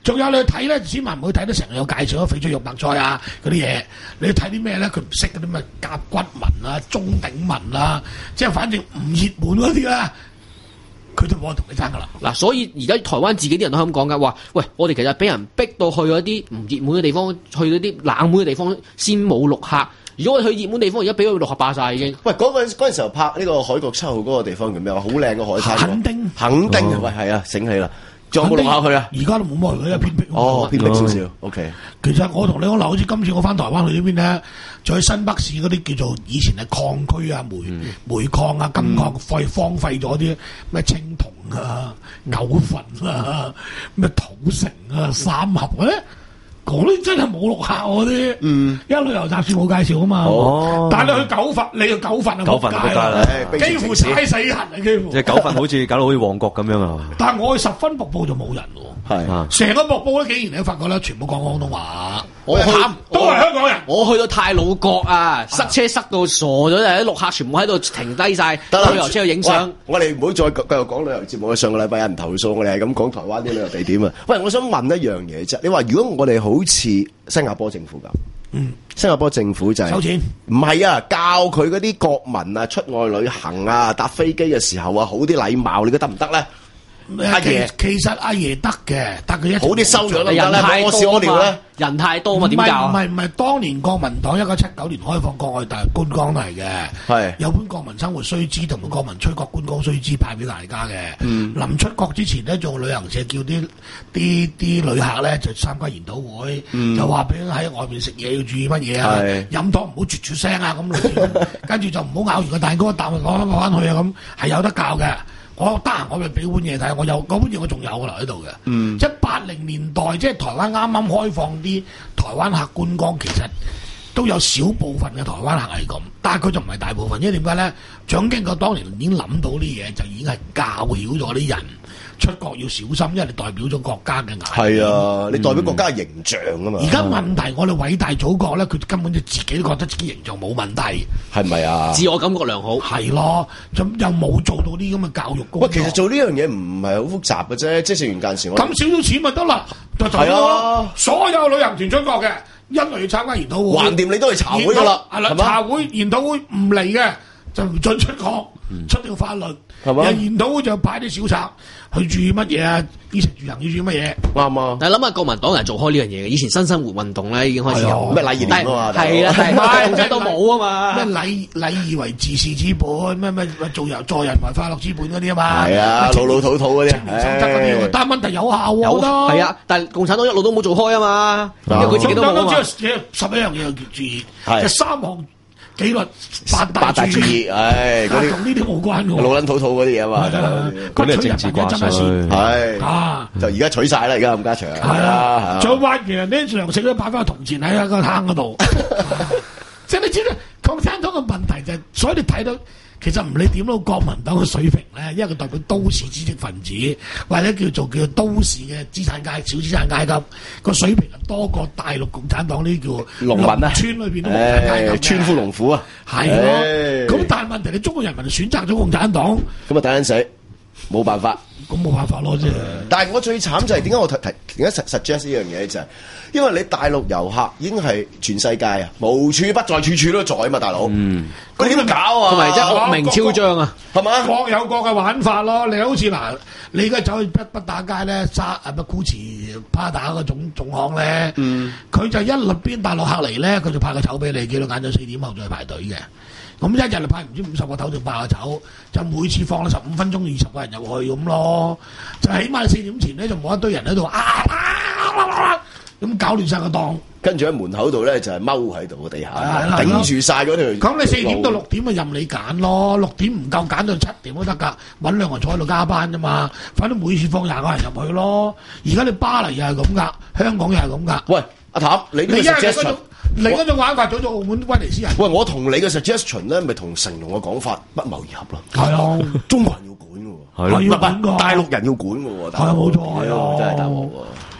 仲有你去睇咧，千萬唔好睇得成日有介紹翡翠玉白菜啊嗰啲嘢，你睇啲咩咧？佢唔識嗰啲咩甲骨文啊、鐘鼎文啊，即係反正唔熱門嗰啲啦。佢都冇人同你爭噶啦。 嗱，所以而家台灣自己啲人都咁講噶，話喂，我哋其實俾人逼到去嗰啲唔熱門嘅地方，去嗰啲冷門嘅地方先冇陸客。如果我哋去熱門地方，而家俾佢陸客霸晒已經。 喂，嗰個嗰陣時候拍呢個海角七號嗰個地方叫咩話？好靚嘅海灘。墾丁。墾丁啊！喂，係啊，醒起啦。仲有冇陸客去啊？ 而家都冇乜去啦，偏僻。 哦，偏僻少少。O K。 其實我同你講嗱，好似今次我翻台灣去呢邊咧，就喺新北市嗰啲叫做以前係礦區啊、煤煤礦啊、金礦廢荒廢咗啲咩青銅啊、牛糞啊、咩土城啊、三合咧。嗰啲真係冇陸客嗰啲，嗯，因為旅遊雜誌冇介紹啊嘛。哦，但係你去九份，你去九份啊， 九份仆街啦， 幾乎踩死人啊，幾乎。 即係九份好似搞到好似旺角咁樣啊！ 但係我去十分瀑布就冇人喎，係成個瀑布咧，竟然你發覺咧，全部講廣東話。我去都係香港人。 我去到太魯閣啊，塞車塞到傻咗，就啲陸客全部喺度停低晒，旅遊車去影相。 我哋唔好再繼續講旅遊節目。上個禮拜有人投訴，我哋係咁講台灣啲旅遊地點啊。喂，我想問一樣嘢啫。你話如果我哋好似新加坡政府咁，嗯，新加坡政府就係、是、 收錢， 唔係啊，教佢嗰啲國民啊出外旅行啊，搭飛機嘅時候啊，好啲禮貌，你覺得唔得咧？ 阿爺其實阿爺得嘅，但佢一好啲收養啦， 人太多嘛， 人太多嘛，點教？ 唔係唔係，當年國民黨一九七九年開放國外大觀光嚟嘅，係有本國民生活須知同埋國民出國觀光須知派俾大家嘅。嗯，臨出國之前咧，做旅行社叫啲啲啲旅客咧就參加研討會，嗯、就話俾佢喺外面食嘢要注意乜嘢啊，飲湯唔好啜啜聲啊咁，跟住就唔好咬完個蛋糕一啖就攞翻翻去啊咁，係有得教嘅。我得閒我咪俾碗嘢睇，我有嗰碗嘢我仲有噶啦喺度嘅，嗯、即係八零年代，即係台灣啱啱開放啲台灣客觀光，其實都有少部分嘅台灣客係咁，但係佢就唔係大部分，因為點解咧？蔣經國當年已經諗到啲嘢，就已經係教曉咗啲人出國要小心，因為你代表咗國家嘅顏。係啊，你代表國家嘅形象啊嘛。 而家、嗯、問題，我哋偉大祖國咧，佢根本就自己都覺得自己形象冇問題， 係咪啊？ 自我感覺良好。 係咯，咁又冇做到啲咁嘅教育工作。 喂，其實做呢樣嘢唔係好複雜嘅啫，即係食完間時我。 咁少少錢咪得啦，就做咯。所有旅行團出國嘅，一嚟要參加研討會， 橫掂你都係茶會噶啦， 係啦，茶會研討會唔嚟嘅就唔准出國，嗯、出條法律。係嘛？研討會就擺啲小冊去注意乜嘢啊？衣食住行要注意乜嘢？ 啱啊！ 但係諗下國民黨人做開呢樣嘢嘅，以前新生活運動咧已經開始有咩禮儀年啊嘛， 係啊係啊，共產黨冇啊嘛， 咩禮禮儀為治世之本，咩咩做人助人為快樂之本嗰啲啊嘛， 係啊，老老土土嗰啲， 清廉守則嗰啲，但係問題有效喎， 係啊，但係共產黨一路都冇做開啊嘛，因為佢自己都冇啊嘛。 十一樣嘢要注意，就三項。紀律八八大注意，唉，嗰啲同呢啲冇關嘅， 老撚土土嗰啲嘢嘛， 嗰啲係政治掛帥， 係啊，就而家取晒啦，而家冚家祥，係啊， 再挖完啲糧食都擺翻銅錢喺個坑嗰度，即係你知道共產黨嘅問題就係，所以你睇到。其實唔理點都國民黨嘅水平咧，因為佢代表都市知識分子，或者叫做叫做都市嘅資產階小資產階級個水平係多過大陸共產黨呢叫農民啊， 村裏邊都冇階級， 村夫農婦啊， 係咯。咁但係問題你中國人民選擇咗共產黨， 咁啊等緊死，冇辦法。 咁冇辦法咯啫。 但係我最慘就係點解我提提點解 suggest 呢樣嘢就係，因為你大陸遊客已經係全世界啊，無處不在，處處都在啊嘛，大佬。嗯，佢點搞啊？ 同埋即係惡名昭彰啊， 係嘛？各有各嘅玩法咯。你好似嗱，你而家走去北北打街咧，沙啊乜 Gucci 趴打嗰總總行咧，嗯，佢就一律邊大陸客嚟咧，佢就派個籌俾你，叫到晏晝四點後再排隊嘅。咁一日就派唔知五十個頭定八個頭，就每次放十五分鐘二十個人入去咁咯。就起碼四點前咧就冇一堆人喺度啊啊咁搞亂晒個檔。 跟住喺門口度咧就係踎喺度個地下，頂住晒嗰條。 咁你四點到六點咪任你揀咯，六點唔夠揀到七點都得㗎，揾兩個人坐喺度加班啫嘛。反正每次放廿個人入去咯。而家你巴黎又係咁㗎，香港又係咁㗎。 喂，阿譚，你呢個 suggestion？ 另一種玩法做咗澳門威尼斯人。 喂，我同你嘅 suggestion 咧，咪同成龍嘅講法不謀而合咯。 係啊， 中國人要管嘅喎， 係要管㗎， 大陸人要管嘅喎。 係啊，冇錯，係啊， 真係大鑊喎。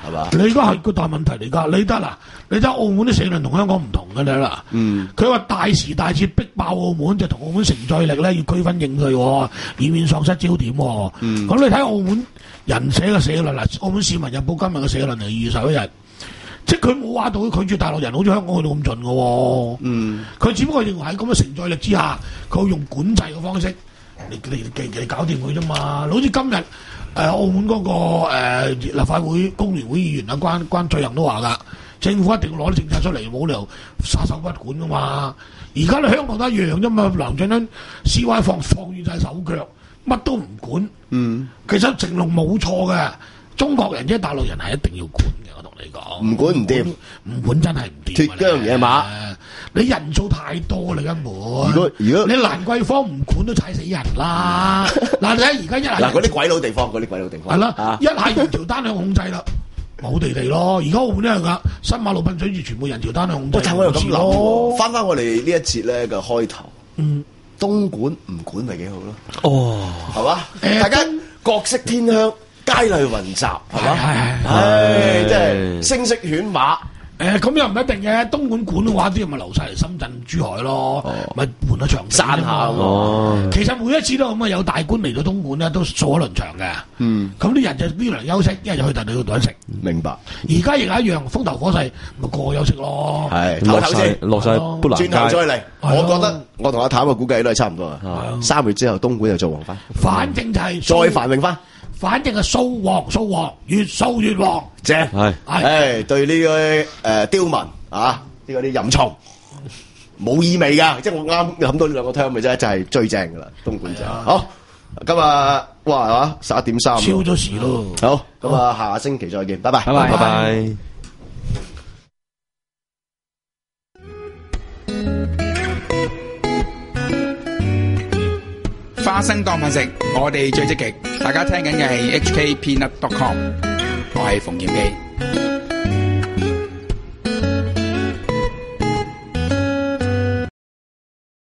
係嘛？ 你而家係個大問題嚟㗎，你得嗱，你睇澳門啲社論同香港唔同㗎啦。嗯，佢話大時大節逼爆澳門，就同澳門承載力咧要區分應對，以免喪失焦點。嗯，咁你睇澳門人寫嘅社論嗱，澳門市民日報今日嘅社論係二月十一日。即係佢冇話到拒絕大陸人，好似香港去到咁盡嘅喎。嗯，佢只不過認為喺咁嘅承載力之下，佢會用管制嘅方式嚟嚟嚟嚟搞掂佢啫嘛。好似今日誒、呃、澳門嗰、那個、呃、立法會工聯會議員啊關關翠杏都話㗎，政府一定要攞啲政策出嚟，冇理由撒手不管㗎嘛。而家你香港都一樣啫嘛，梁振英 C Y 放放軟晒手腳，乜都唔管。嗯，其實成龍冇錯嘅，中國人即係大陸人係一定要管嘅。 唔管唔掂， 唔管真係唔掂。 脫韁野馬， 你人數太多啦根本。 如果如果你蘭桂坊唔管都踩死人啦。嗱，你睇而家一係嗱嗰啲鬼佬地方，嗰啲鬼佬地方係啦，一係人潮單向控制啦，冇地地咯。而家澳門都係㗎，新馬路噴水池全部人潮單向控制。 但我又咁諗，翻翻我哋呢一節咧嘅開頭，嗯，東莞唔管咪幾好咯？哦，係嘛？大家各色天香。佳麗雲集係嘛？唉，即係聲色犬馬。 誒，咁又唔一定嘅。東莞管嘅話，啲人咪流晒嚟深圳、珠海咯，咪換咗場山下。哦，其實每一次都咁啊，有大官嚟到東莞咧，都掃一輪場嘅。嗯，咁啲人就呢輪休息，一係就去第二度度食。 明白。 而家亦係一樣，風頭火勢，咪個個休息咯。 係唞唞先， 落晒砵蘭街。 轉頭再嚟，我覺得我同阿譚嘅估計都係差唔多啊。三月之後，東莞又做旺翻。 反正就係再繁榮翻。 反正係掃旺掃旺，越掃越旺， 正係係對呢個誒刁民啊，呢個啲淫蟲冇意味噶，即係我啱諗到呢兩個 term 嘅啫，就係最正噶啦，東莞就好。今日哇係嘛十一點三， 超咗時咯。 好，咁啊下星期再見，拜拜， 拜拜，拜拜。 花生當飯食，我哋最積極。大家聽緊嘅係 H K Peanut dot com， 我係馮檢基。